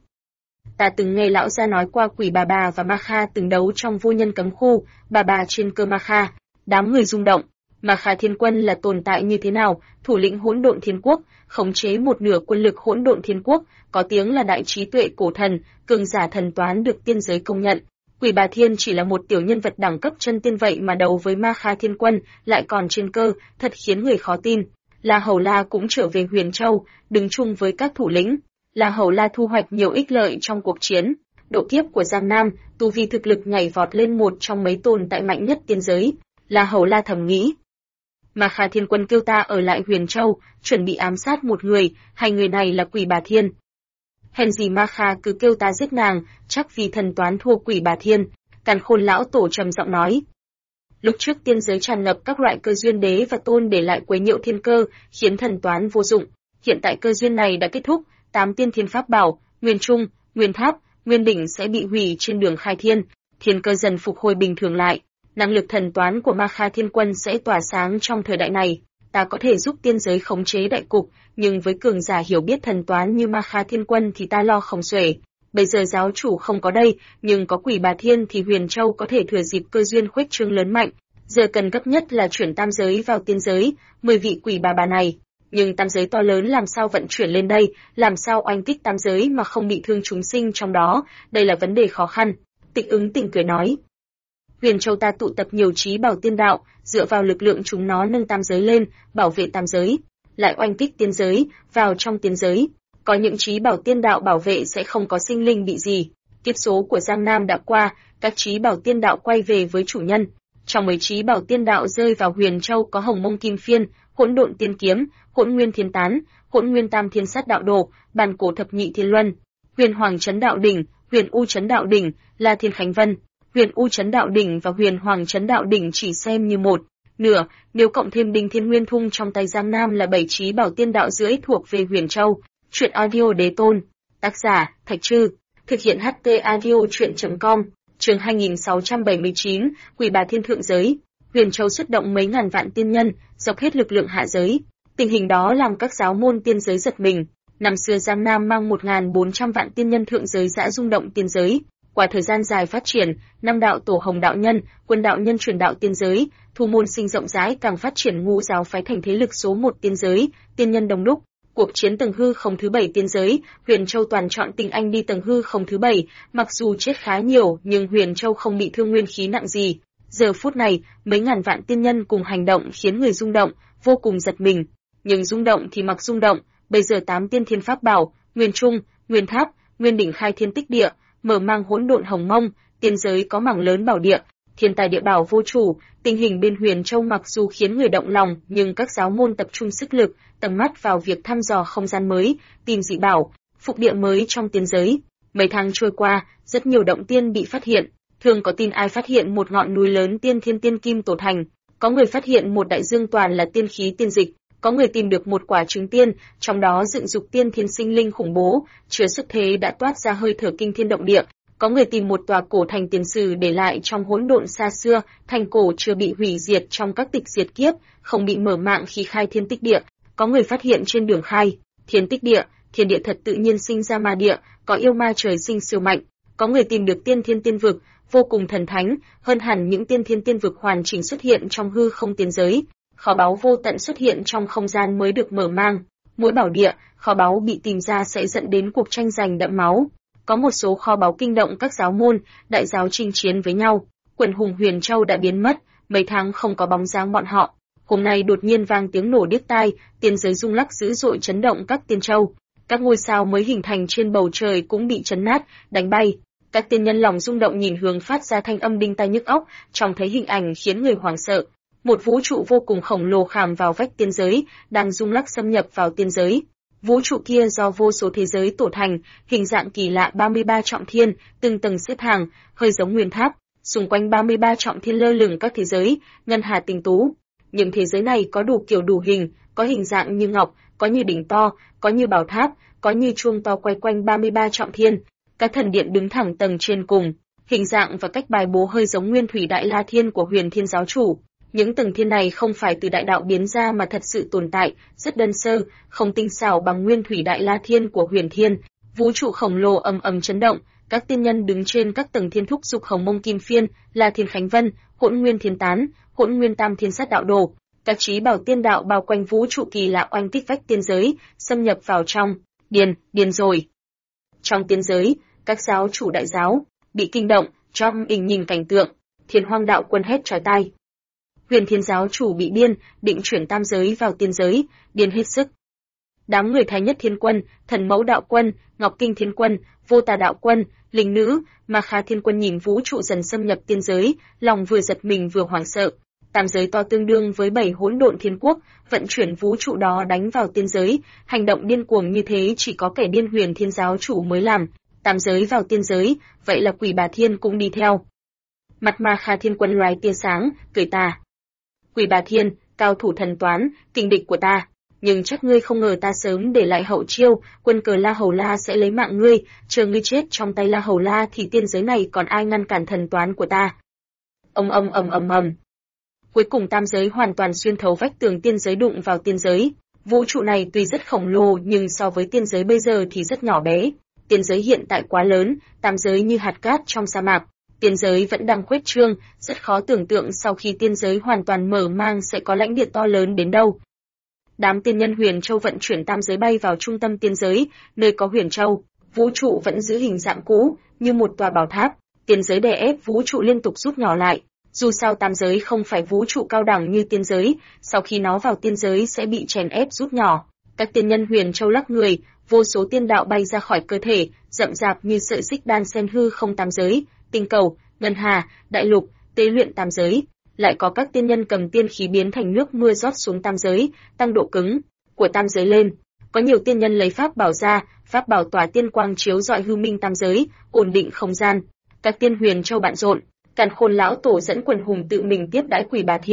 ta từng nghe lão gia nói qua Quỷ Bà và Ma Kha từng đấu trong vô nhân cấm khu, bà trên cơ Ma Kha. Đám người rung động. Ma Kha Thiên Quân là tồn tại như thế nào? Thủ lĩnh hỗn độn thiên quốc, khống chế một nửa quân lực hỗn độn thiên quốc, có tiếng là đại trí tuệ cổ thần, cường giả thần toán được tiên giới công nhận. Quỷ Bà Thiên chỉ là một tiểu nhân vật đẳng cấp chân tiên vậy mà đấu với Ma Kha Thiên Quân, lại còn trên cơ, thật khiến người khó tin. La Hầu La cũng trở về Huyền Châu, đứng chung với các thủ lĩnh. La Hầu La thu hoạch nhiều ích lợi trong cuộc chiến. Độ kiếp của Giang Nam, tu vi thực lực nhảy vọt lên một trong mấy tồn tại mạnh nhất tiên giới. La Hầu La thầm nghĩ. Ma Kha Thiên Quân kêu ta ở lại Huyền Châu, chuẩn bị ám sát một người, hai người này là Quỷ Bà Thiên. Hèn gì Ma Kha cứ kêu ta giết nàng, chắc vì thần toán thua Quỷ Bà Thiên. Càn Khôn lão tổ trầm giọng nói. Lúc trước tiên giới tràn ngập các loại cơ duyên đế và tôn để lại quấy nhiễu thiên cơ, khiến thần toán vô dụng. Hiện tại cơ duyên này đã kết thúc, 8 tiên thiên pháp bảo, Nguyên Trung, Nguyên Tháp, Nguyên Đỉnh sẽ bị hủy trên đường khai thiên, thiên cơ dần phục hồi bình thường lại. Năng lực thần toán của Ma Kha Thiên Quân sẽ tỏa sáng trong thời đại này. Ta có thể giúp tiên giới khống chế đại cục, nhưng với cường giả hiểu biết thần toán như Ma Kha Thiên Quân thì ta lo không xuể. Bây giờ giáo chủ không có đây, nhưng có Quỷ Bà Thiên thì Huyền Châu có thể thừa dịp cơ duyên khuếch trương lớn mạnh. Giờ cần gấp nhất là chuyển tam giới vào tiên giới, 10 vị Quỷ Bà này. Nhưng tam giới to lớn làm sao vận chuyển lên đây, làm sao oanh kích tam giới mà không bị thương chúng sinh trong đó, đây là vấn đề khó khăn. Tịch Ứng Tỉnh cười nói. Huyền Châu ta tụ tập nhiều trí bảo tiên đạo, dựa vào lực lượng chúng nó nâng tam giới lên, bảo vệ tam giới, lại oanh kích tiên giới, vào trong tiên giới. Có những trí bảo tiên đạo bảo vệ sẽ không có sinh linh bị gì. Kiếp số của Giang Nam đã qua, các trí bảo tiên đạo quay về với chủ nhân. Trong mấy trí bảo tiên đạo rơi vào Huyền Châu có Hồng Mông Kim Phiên, Hỗn Độn Tiên Kiếm, Hỗn Nguyên Thiên Tán, Hỗn Nguyên Tam Thiên Sát Đạo Đồ, Bàn Cổ Thập Nhị Thiên Luân, Huyền Hoàng Chấn Đạo Đỉnh, Huyền U Chấn Đạo Đỉnh, La Thiên Khánh Vân. Huyền U Chấn Đạo Đỉnh và Huyền Hoàng Chấn Đạo Đỉnh chỉ xem như một, nửa, nếu cộng thêm Đinh Thiên Nguyên Thung trong tay Giang Nam là 7 trí bảo tiên đạo rưỡi thuộc về Huyền Châu. Truyện audio đế tôn. Tác giả, Thạch Trư. Thực hiện HT audio truyện.com. Chương 2679, Quỷ Bà Thiên Thượng Giới. Huyền Châu xuất động mấy ngàn vạn tiên nhân, dốc hết lực lượng hạ giới. Tình hình đó làm các giáo môn tiên giới giật mình. Năm xưa Giang Nam mang 1.400 vạn tiên nhân thượng giới đã rung động tiên giới. Qua thời gian dài phát triển, năm đạo tổ hồng đạo nhân, quân đạo nhân truyền đạo tiên giới, thu môn sinh rộng rãi càng phát triển ngũ giáo phái thành thế lực số 1 tiên giới, tiên nhân đông đúc. Cuộc chiến tầng hư không thứ 7 tiên giới, Huyền Châu toàn chọn tinh anh đi tầng hư không thứ 7, mặc dù chết khá nhiều nhưng Huyền Châu không bị thương nguyên khí nặng gì. Giờ phút này, mấy ngàn vạn tiên nhân cùng hành động khiến người rung động, vô cùng giật mình. Nhưng rung động thì mặc rung động, bây giờ 8 tiên thiên pháp bảo, Nguyên Trung, Nguyên Tháp, Nguyên đỉnh khai thiên tích địa, mở mang hỗn độn hồng mông, tiên giới có mảng lớn bảo địa, thiên tài địa bảo vô chủ, tình hình bên Huyền Châu mặc dù khiến người động lòng, nhưng các giáo môn tập trung sức lực, tầm mắt vào việc thăm dò không gian mới, tìm dị bảo, phục địa mới trong tiên giới. Mấy tháng trôi qua, rất nhiều động tiên bị phát hiện, thường có tin ai phát hiện một ngọn núi lớn tiên thiên tiên kim tổ thành, có người phát hiện một đại dương toàn là tiên khí tiên dịch, có người tìm được một quả trứng tiên, trong đó dựng dục tiên thiên sinh linh khủng bố, chứa sức thế đã toát ra hơi thở kinh thiên động địa. Có người tìm một tòa cổ thành tiền sử để lại trong hỗn độn xa xưa, thành cổ chưa bị hủy diệt trong các tịch diệt kiếp, không bị mở mạng khi khai thiên tích địa. Có người phát hiện trên đường khai thiên tích địa, thiên địa thật tự nhiên sinh ra ma địa, có yêu ma trời sinh siêu mạnh. Có người tìm được tiên thiên tiên vực, vô cùng thần thánh, hơn hẳn những tiên thiên tiên vực hoàn chỉnh xuất hiện trong hư không tiên giới. Kho báu vô tận xuất hiện trong không gian mới được mở mang. Mỗi bảo địa, kho báu bị tìm ra sẽ dẫn đến cuộc tranh giành đẫm máu. Có một số kho báu kinh động các giáo môn, đại giáo chinh chiến với nhau. Quần hùng Huyền Châu đã biến mất, mấy tháng không có bóng dáng bọn họ. Hôm nay đột nhiên vang tiếng nổ điếc tai, tiên giới rung lắc dữ dội chấn động các tiên châu. Các ngôi sao mới hình thành trên bầu trời cũng bị chấn nát, đánh bay. Các tiên nhân lòng rung động nhìn hướng phát ra thanh âm đinh tai nhức óc, trông thấy hình ảnh khiến người hoảng sợ. Một vũ trụ vô cùng khổng lồ khảm vào vách tiên giới, đang rung lắc xâm nhập vào tiên giới. Vũ trụ kia do vô số thế giới tổ thành, hình dạng kỳ lạ 33 trọng thiên, từng tầng xếp hàng, hơi giống nguyên tháp. Xung quanh 33 trọng thiên lơ lửng các thế giới, ngân hà tinh tú. Những thế giới này có đủ kiểu đủ hình, có hình dạng như ngọc, có như đỉnh to, có như bảo tháp, có như chuông to quay quanh 33 trọng thiên. Các thần điện đứng thẳng tầng trên cùng, hình dạng và cách bài bố hơi giống Nguyên Thủy Đại La Thiên của Huyền Thiên giáo chủ. Những tầng thiên này không phải từ đại đạo biến ra mà thật sự tồn tại, rất đơn sơ, không tinh xảo bằng Nguyên Thủy Đại La Thiên của Huyền Thiên. Vũ trụ khổng lồ ầm ầm chấn động, các tiên nhân đứng trên các tầng thiên thúc dục Hồng Mông Kim Phiên, La Thiên Khánh Vân, Hỗn Nguyên Thiên Tán, Hỗn Nguyên Tam Thiên Sát Đạo Đồ. Các trí bảo tiên đạo bao quanh vũ trụ kỳ lạ oanh kích vách tiên giới, xâm nhập vào trong. Điên rồi. Trong tiên giới, các giáo chủ đại giáo bị kinh động, trong nhìn cảnh tượng, Thiên Hoang đạo quân hét chói tai. Huyền Thiên giáo chủ bị điên, định chuyển tam giới vào tiên giới, điên hết sức. Đám người Thái Nhất Thiên Quân, Thần Mẫu đạo quân, Ngọc Kinh Thiên Quân, Vô Tà đạo quân, Linh nữ, Ma Kha Thiên Quân nhìn vũ trụ dần xâm nhập tiên giới, lòng vừa giật mình vừa hoảng sợ. Tam giới to tương đương với 7 hỗn độn thiên quốc, vận chuyển vũ trụ đó đánh vào tiên giới, hành động điên cuồng như thế chỉ có kẻ điên Huyền Thiên giáo chủ mới làm. Tam giới vào tiên giới, vậy là Quỷ Bà Thiên cũng đi theo. Mặt Ma Kha Thiên Quân loài tia sáng, cười tà. Quỷ Bà Thiên, cao thủ thần toán, kình địch của ta, nhưng chắc ngươi không ngờ ta sớm để lại hậu chiêu, quân cờ La Hầu La sẽ lấy mạng ngươi, chờ ngươi chết trong tay La Hầu La thì tiên giới này còn ai ngăn cản thần toán của ta. Ầm. Cuối cùng tam giới hoàn toàn xuyên thấu vách tường tiên giới đụng vào tiên giới. Vũ trụ này tuy rất khổng lồ nhưng so với tiên giới bây giờ thì rất nhỏ bé. Tiên giới hiện tại quá lớn, tam giới như hạt cát trong sa mạc. Tiên giới vẫn đang khuếch trương, rất khó tưởng tượng sau khi tiên giới hoàn toàn mở mang sẽ có lãnh địa to lớn đến đâu. Đám tiên nhân Huyền Châu vận chuyển tam giới bay vào trung tâm tiên giới, nơi có Huyền Châu. Vũ trụ vẫn giữ hình dạng cũ, như một tòa bảo tháp. Tiên giới đè ép vũ trụ liên tục rút nhỏ lại. Dù sao tam giới không phải vũ trụ cao đẳng như tiên giới, sau khi nó vào tiên giới sẽ bị chèn ép rút nhỏ. Các tiên nhân Huyền Châu lắc người, vô số tiên đạo bay ra khỏi cơ thể, rậm rạp như sợi xích đan xen hư không tam giới, tinh cầu, ngân hà, đại lục, tế luyện tam giới. Lại có các tiên nhân cầm tiên khí biến thành nước mưa rót xuống tam giới, tăng độ cứng của tam giới lên. Có nhiều tiên nhân lấy pháp bảo ra, pháp bảo tỏa tiên quang chiếu rọi hư minh tam giới, ổn định không gian. Các tiên Huyền Châu bận rộn, Càn Khôn lão tổ dẫn quần hùng tự mình tiếp đãi Quỷ Bà Thiên.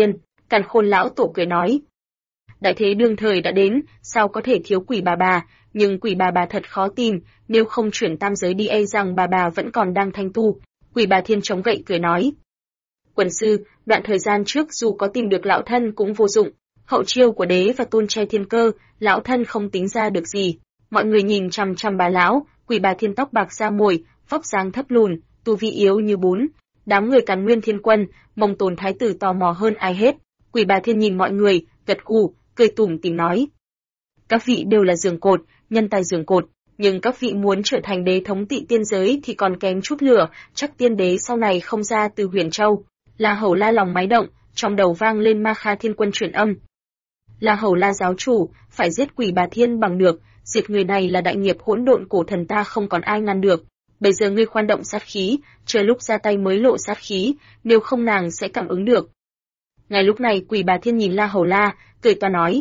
Càn Khôn lão tổ cười nói: đại thế đương thời đã đến, sao có thể thiếu quỷ bà, nhưng quỷ bà thật khó tìm, nếu không chuyển tam giới đi e rằng bà vẫn còn đang thanh tu. Quỷ bà Thiên chống gậy cười nói: quần sư, đoạn thời gian trước dù có tìm được lão thân cũng vô dụng, hậu chiêu của đế và tôn che thiên cơ, lão thân không tính ra được gì. Mọi người nhìn chằm chằm bà lão, quỷ bà Thiên tóc bạc da mồi, vóc dáng thấp lùn, tu vi yếu như bún. Đám người Càn Nguyên Thiên Quân, Mông Tồn thái tử tò mò hơn ai hết. Quỷ bà Thiên nhìn mọi người, gật gù, cười tủm tỉm nói: các vị đều là giường cột, nhân tài giường cột, nhưng các vị muốn trở thành đế thống tị tiên giới thì còn kém chút lửa, chắc tiên đế sau này không ra từ Huyền Châu. La Hầu La lòng máy động, trong đầu vang lên Ma Kha Thiên Quân truyền âm: La Hầu La giáo chủ, phải giết quỷ bà Thiên bằng được, diệt người này là đại nghiệp hỗn độn cổ thần ta không còn ai ngăn được. Bây giờ ngươi khoan động sát khí, chờ lúc ra tay mới lộ sát khí, nếu không nàng sẽ cảm ứng được. Ngay lúc này quỷ bà Thiên nhìn La Hầu La, cười toa nói: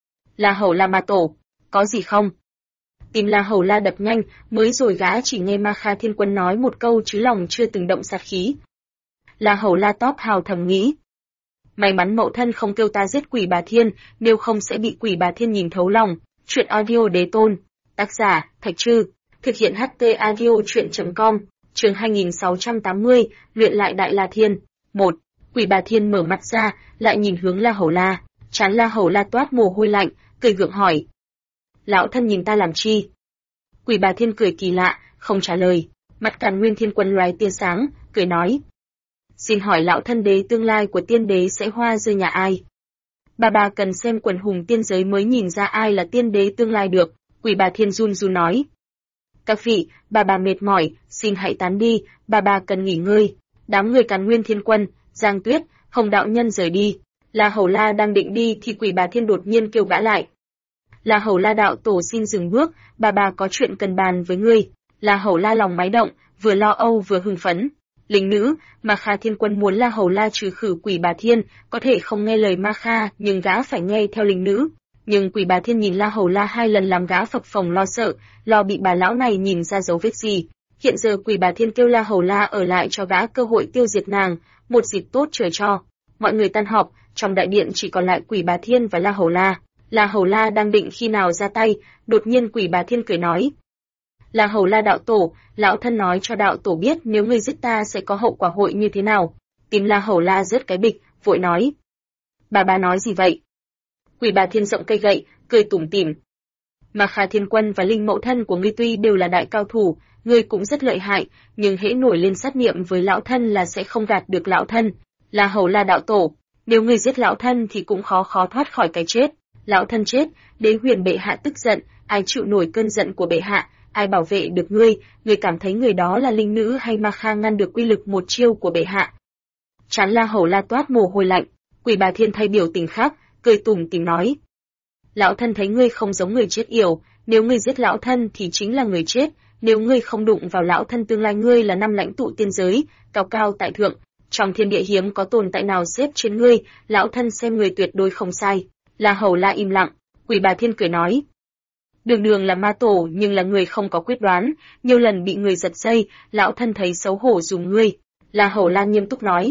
La Hầu La ma tổ, có gì không? Tim La Hầu La đập nhanh, mới rồi gã chỉ nghe Ma Kha Thiên Quân nói một câu chứ lòng chưa từng động sát khí. La Hầu La tóp hào thầm nghĩ: may mắn mậu thân không kêu ta giết quỷ bà Thiên, nếu không sẽ bị quỷ bà Thiên nhìn thấu lòng. Chuyện audio đế tôn, tác giả Thạch Trư, thực hiện HT audio truyện.com, chương 2680, luyện lại Đại La Thiên. 1. Quỷ bà Thiên mở mặt ra, lại nhìn hướng La Hầu La, trán La Hầu La toát mồ hôi lạnh, cười gượng hỏi: lão thân nhìn ta làm chi? Quỷ bà Thiên cười kỳ lạ, không trả lời. Mặt Càn Nguyên Thiên Quân lóe tia sáng, cười nói: xin hỏi lão thân đế tương lai của tiên đế sẽ hoa rơi nhà ai? Bà cần xem quần hùng tiên giới mới nhìn ra ai là tiên đế tương lai được. Quỷ bà Thiên run run nói: các vị, bà mệt mỏi, xin hãy tán đi, bà cần nghỉ ngơi. Đám người Càn Nguyên Thiên Quân, Giang Tuyết, Hồng đạo nhân rời đi. La Hầu La đang định đi thì quỷ bà Thiên đột nhiên kêu gã lại: La Hầu La đạo tổ xin dừng bước, bà có chuyện cần bàn với ngươi. La Hầu La lòng máy động, vừa lo âu vừa hưng phấn. Linh nữ, Ma Kha Thiên Quân muốn La Hầu La trừ khử quỷ bà Thiên, có thể không nghe lời Ma Kha, nhưng gã phải nghe theo linh nữ. Nhưng quỷ bà Thiên nhìn La Hầu La 2 lần làm gã phập phồng lo sợ, lo bị bà lão này nhìn ra dấu vết gì. Hiện giờ quỷ bà Thiên kêu La Hầu La ở lại cho gã cơ hội tiêu diệt nàng, một dịp tốt trời cho. Mọi người tan họp, trong đại điện chỉ còn lại quỷ bà Thiên và La Hầu La. La Hầu La đang định khi nào ra tay, đột nhiên quỷ bà Thiên cười nói: La Hầu La đạo tổ, lão thân nói cho đạo tổ biết nếu ngươi giết ta sẽ có hậu quả hội như thế nào. Tim La Hầu La rớt cái bịch, vội nói: bà nói gì vậy? Quỷ bà Thiên rộng cây gậy, cười tủm tỉm: Ma Kha Thiên Quân và linh mẫu thân của ngươi tuy đều là đại cao thủ, ngươi cũng rất lợi hại, nhưng hễ nổi lên sát niệm với lão thân là sẽ không gạt được lão thân. La Hầu La đạo tổ, nếu ngươi giết lão thân thì cũng khó thoát khỏi cái chết. Lão thân chết, Đế Huyền bệ hạ tức giận, ai chịu nổi cơn giận của bệ hạ, ai bảo vệ được ngươi cảm thấy người đó là linh nữ hay Ma Kha ngăn được quy lực một chiêu của bệ hạ? Trán La Hầu La toát mồ hôi lạnh, quỷ bà Thiên thay biểu tình khác, cười tủm tỉm nói: lão thân thấy ngươi không giống người chết yểu, nếu ngươi giết lão thân thì chính là người chết, nếu ngươi không đụng vào lão thân tương lai ngươi là năm lãnh tụ tiên giới, cao cao tại thượng, trong thiên địa hiếm có tồn tại nào xếp trên ngươi, lão thân xem người tuyệt đối không sai. La Hầu La im lặng, quỷ bà Thiên cười nói: đường là ma tổ nhưng là người không có quyết đoán, nhiều lần bị người giật dây, lão thân thấy xấu hổ dùng ngươi. La Hầu La nghiêm túc nói: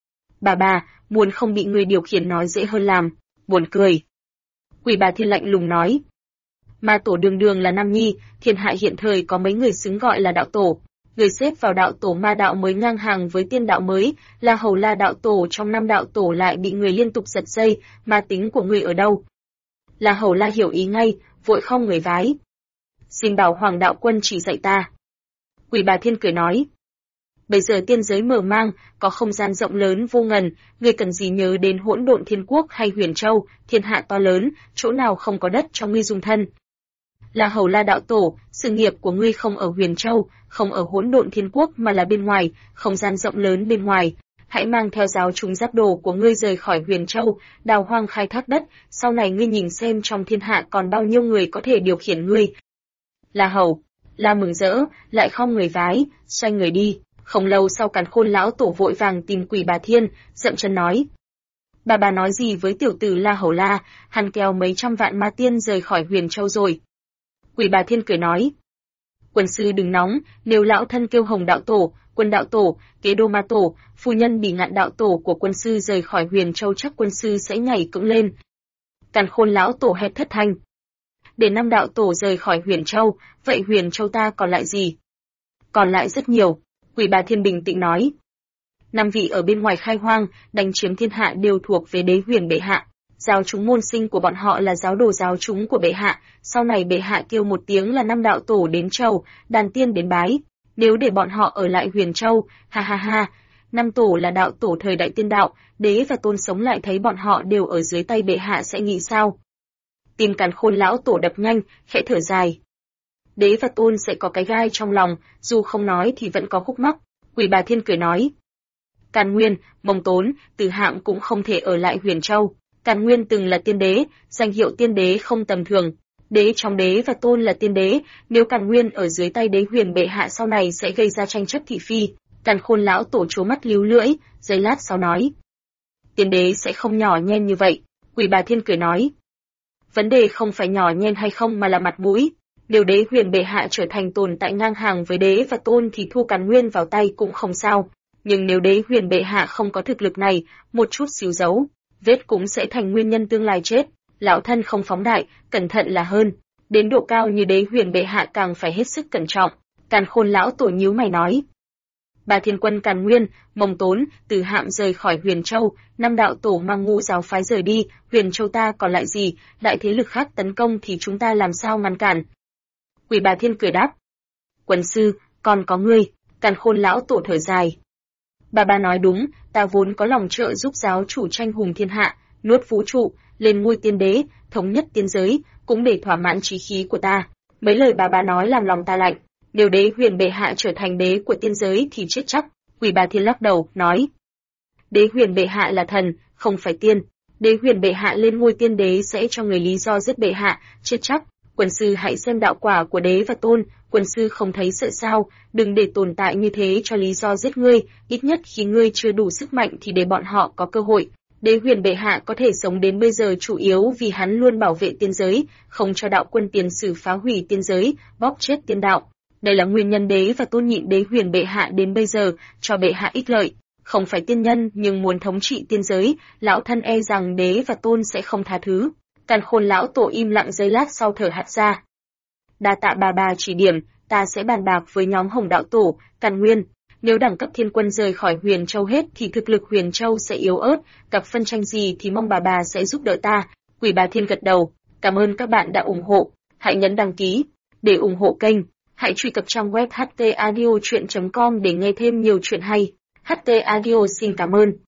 bà, muốn không bị người điều khiển nói dễ hơn làm, buồn cười. Quỷ bà Thiên lạnh lùng nói: ma tổ đường là nam nhi, thiên hạ hiện thời có mấy người xứng gọi là đạo tổ. Người xếp vào đạo tổ ma đạo mới ngang hàng với tiên đạo mới, La Hầu La đạo tổ trong 5 đạo tổ lại bị người liên tục giật dây, ma tính của người ở đâu? La Hầu La hiểu ý ngay, vội không người vái: xin bảo Hoàng đạo quân chỉ dạy ta. Quỷ bà Thiên cười nói: bây giờ tiên giới mở mang, có không gian rộng lớn vô ngần, ngươi cần gì nhớ đến Hỗn Độn Thiên Quốc hay Huyền Châu, thiên hạ to lớn, chỗ nào không có đất cho ngươi dung thân. La Hầu La đạo tổ, sự nghiệp của ngươi không ở Huyền Châu, không ở Hỗn Độn Thiên Quốc mà là bên ngoài, không gian rộng lớn bên ngoài. Hãy mang theo giáo chúng giáp đồ của ngươi rời khỏi Huyền Châu, đào hoang khai thác đất, sau này ngươi nhìn xem trong thiên hạ còn bao nhiêu người có thể điều khiển ngươi. La Hầu La mừng rỡ, lại khom người vái, xoay người đi. Không lâu sau Càn Khôn lão tổ vội vàng tìm quỷ bà Thiên, dậm chân nói: bà nói gì với tiểu tử La Hầu La, hắn kéo mấy trăm vạn ma tiên rời khỏi Huyền Châu rồi. Quỷ bà Thiên cười nói: Quần sư đừng nóng, nếu lão thân kêu Hồng đạo tổ, Quân đạo tổ, Kế Đô Ma tổ, phu nhân Bỉ Ngạn đạo tổ của quân sư rời khỏi Huyền Châu chắc quân sư sẽ nhảy cẫng lên. Càn Khôn lão tổ hét thất thanh. Để 5 đạo tổ rời khỏi Huyền Châu, vậy Huyền Châu ta còn lại gì? Còn lại rất nhiều, Quỷ Bà Thiên bình tĩnh nói. 5 vị ở bên ngoài khai hoang, đánh chiếm thiên hạ đều thuộc về Đế Huyền bệ hạ. Giáo chúng môn sinh của bọn họ là giáo đồ giáo chúng của bệ hạ, sau này bệ hạ kêu một tiếng là 5 đạo tổ đến chầu, đàn tiên đến bái. Nếu để bọn họ ở lại Huyền Châu, ha ha ha, 5 tổ là đạo tổ thời đại tiên đạo, Đế và Tôn sống lại thấy bọn họ đều ở dưới tay bệ hạ sẽ nghĩ sao? Tim Càn Khôn lão tổ đập nhanh, khẽ thở dài. Đế và Tôn sẽ có cái gai trong lòng, dù không nói thì vẫn có khúc mắc. Quỷ Bà Thiên cười nói. Càn Nguyên, Mông Tốn, Từ Hạm cũng không thể ở lại Huyền Châu. Càn Nguyên từng là tiên đế, danh hiệu tiên đế không tầm thường. Đế trong Đế và Tôn là tiên đế, nếu Càn Nguyên ở dưới tay Đế Huyền bệ hạ sau này sẽ gây ra tranh chấp thị phi. Càn Khôn lão tổ trố mắt líu lưỡi, giây lát sau nói. Tiên đế sẽ không nhỏ nhen như vậy. Quỷ Bà Thiên cười nói. Vấn đề không phải nhỏ nhen hay không mà là mặt mũi. Nếu Đế Huyền bệ hạ trở thành tồn tại ngang hàng với Đế và Tôn thì thu Càn Nguyên vào tay cũng không sao. Nhưng nếu Đế Huyền bệ hạ không có thực lực này, một chút xíu dấu, vết cũng sẽ thành nguyên nhân tương lai chết. Lão thân không phóng đại, cẩn thận là hơn. Đến độ cao như Đế Huyền bệ hạ càng phải hết sức cẩn trọng. Càn Khôn lão tổ nhíu mày nói. Bà Thiên quân Càn Nguyên, Mông Tốn, Từ Hạm rời khỏi Huyền Châu, 5 đạo tổ mang ngũ giáo phái rời đi, Huyền Châu ta còn lại gì, đại thế lực khác tấn công thì chúng ta làm sao ngăn cản? Quỷ Bà Thiên cười đáp. Quần sư, còn có ngươi. Càn Khôn lão tổ thở dài. Bà nói đúng, ta vốn có lòng trợ giúp giáo chủ tranh hùng thiên hạ, nuốt vũ trụ, lên ngôi tiên đế, thống nhất tiên giới, cũng để thỏa mãn chí khí của ta. Mấy lời bà nói làm lòng ta lạnh. Nếu Đế Huyền bệ hạ trở thành đế của tiên giới thì chết chắc. Quỷ Bà Thiên lắc đầu, nói. Đế Huyền bệ hạ là thần, không phải tiên. Đế Huyền bệ hạ lên ngôi tiên đế sẽ cho người lý do giết bệ hạ, chết chắc. Quần sư hãy xem đạo quả của Đế và Tôn, quần sư không thấy sợ sao, đừng để tồn tại như thế cho lý do giết ngươi, ít nhất khi ngươi chưa đủ sức mạnh thì để bọn họ có cơ hội. Đế Huyền bệ hạ có thể sống đến bây giờ chủ yếu vì hắn luôn bảo vệ tiên giới, không cho đạo quân tiền sử phá hủy tiên giới, bóp chết tiên đạo. Đây là nguyên nhân Đế và Tôn nhịn Đế Huyền bệ hạ đến bây giờ, cho bệ hạ ích lợi. Không phải tiên nhân nhưng muốn thống trị tiên giới, lão thân e rằng Đế và Tôn sẽ không tha thứ. Càn Khôn lão tổ im lặng giây lát sau thở hắt ra. Đa tạ bà chỉ điểm, ta sẽ bàn bạc với nhóm Hồng đạo tổ, Càn Nguyên. Nếu đẳng cấp thiên quân rời khỏi Huyền Châu hết thì thực lực Huyền Châu sẽ yếu ớt, gặp phân tranh gì thì mong bà sẽ giúp đỡ ta. Quỷ Bà Thiên gật đầu, cảm ơn các bạn đã ủng hộ. Hãy nhấn đăng ký để ủng hộ kênh. Hãy truy cập trang web htaudio.com để nghe thêm nhiều chuyện hay. HT Audio xin cảm ơn.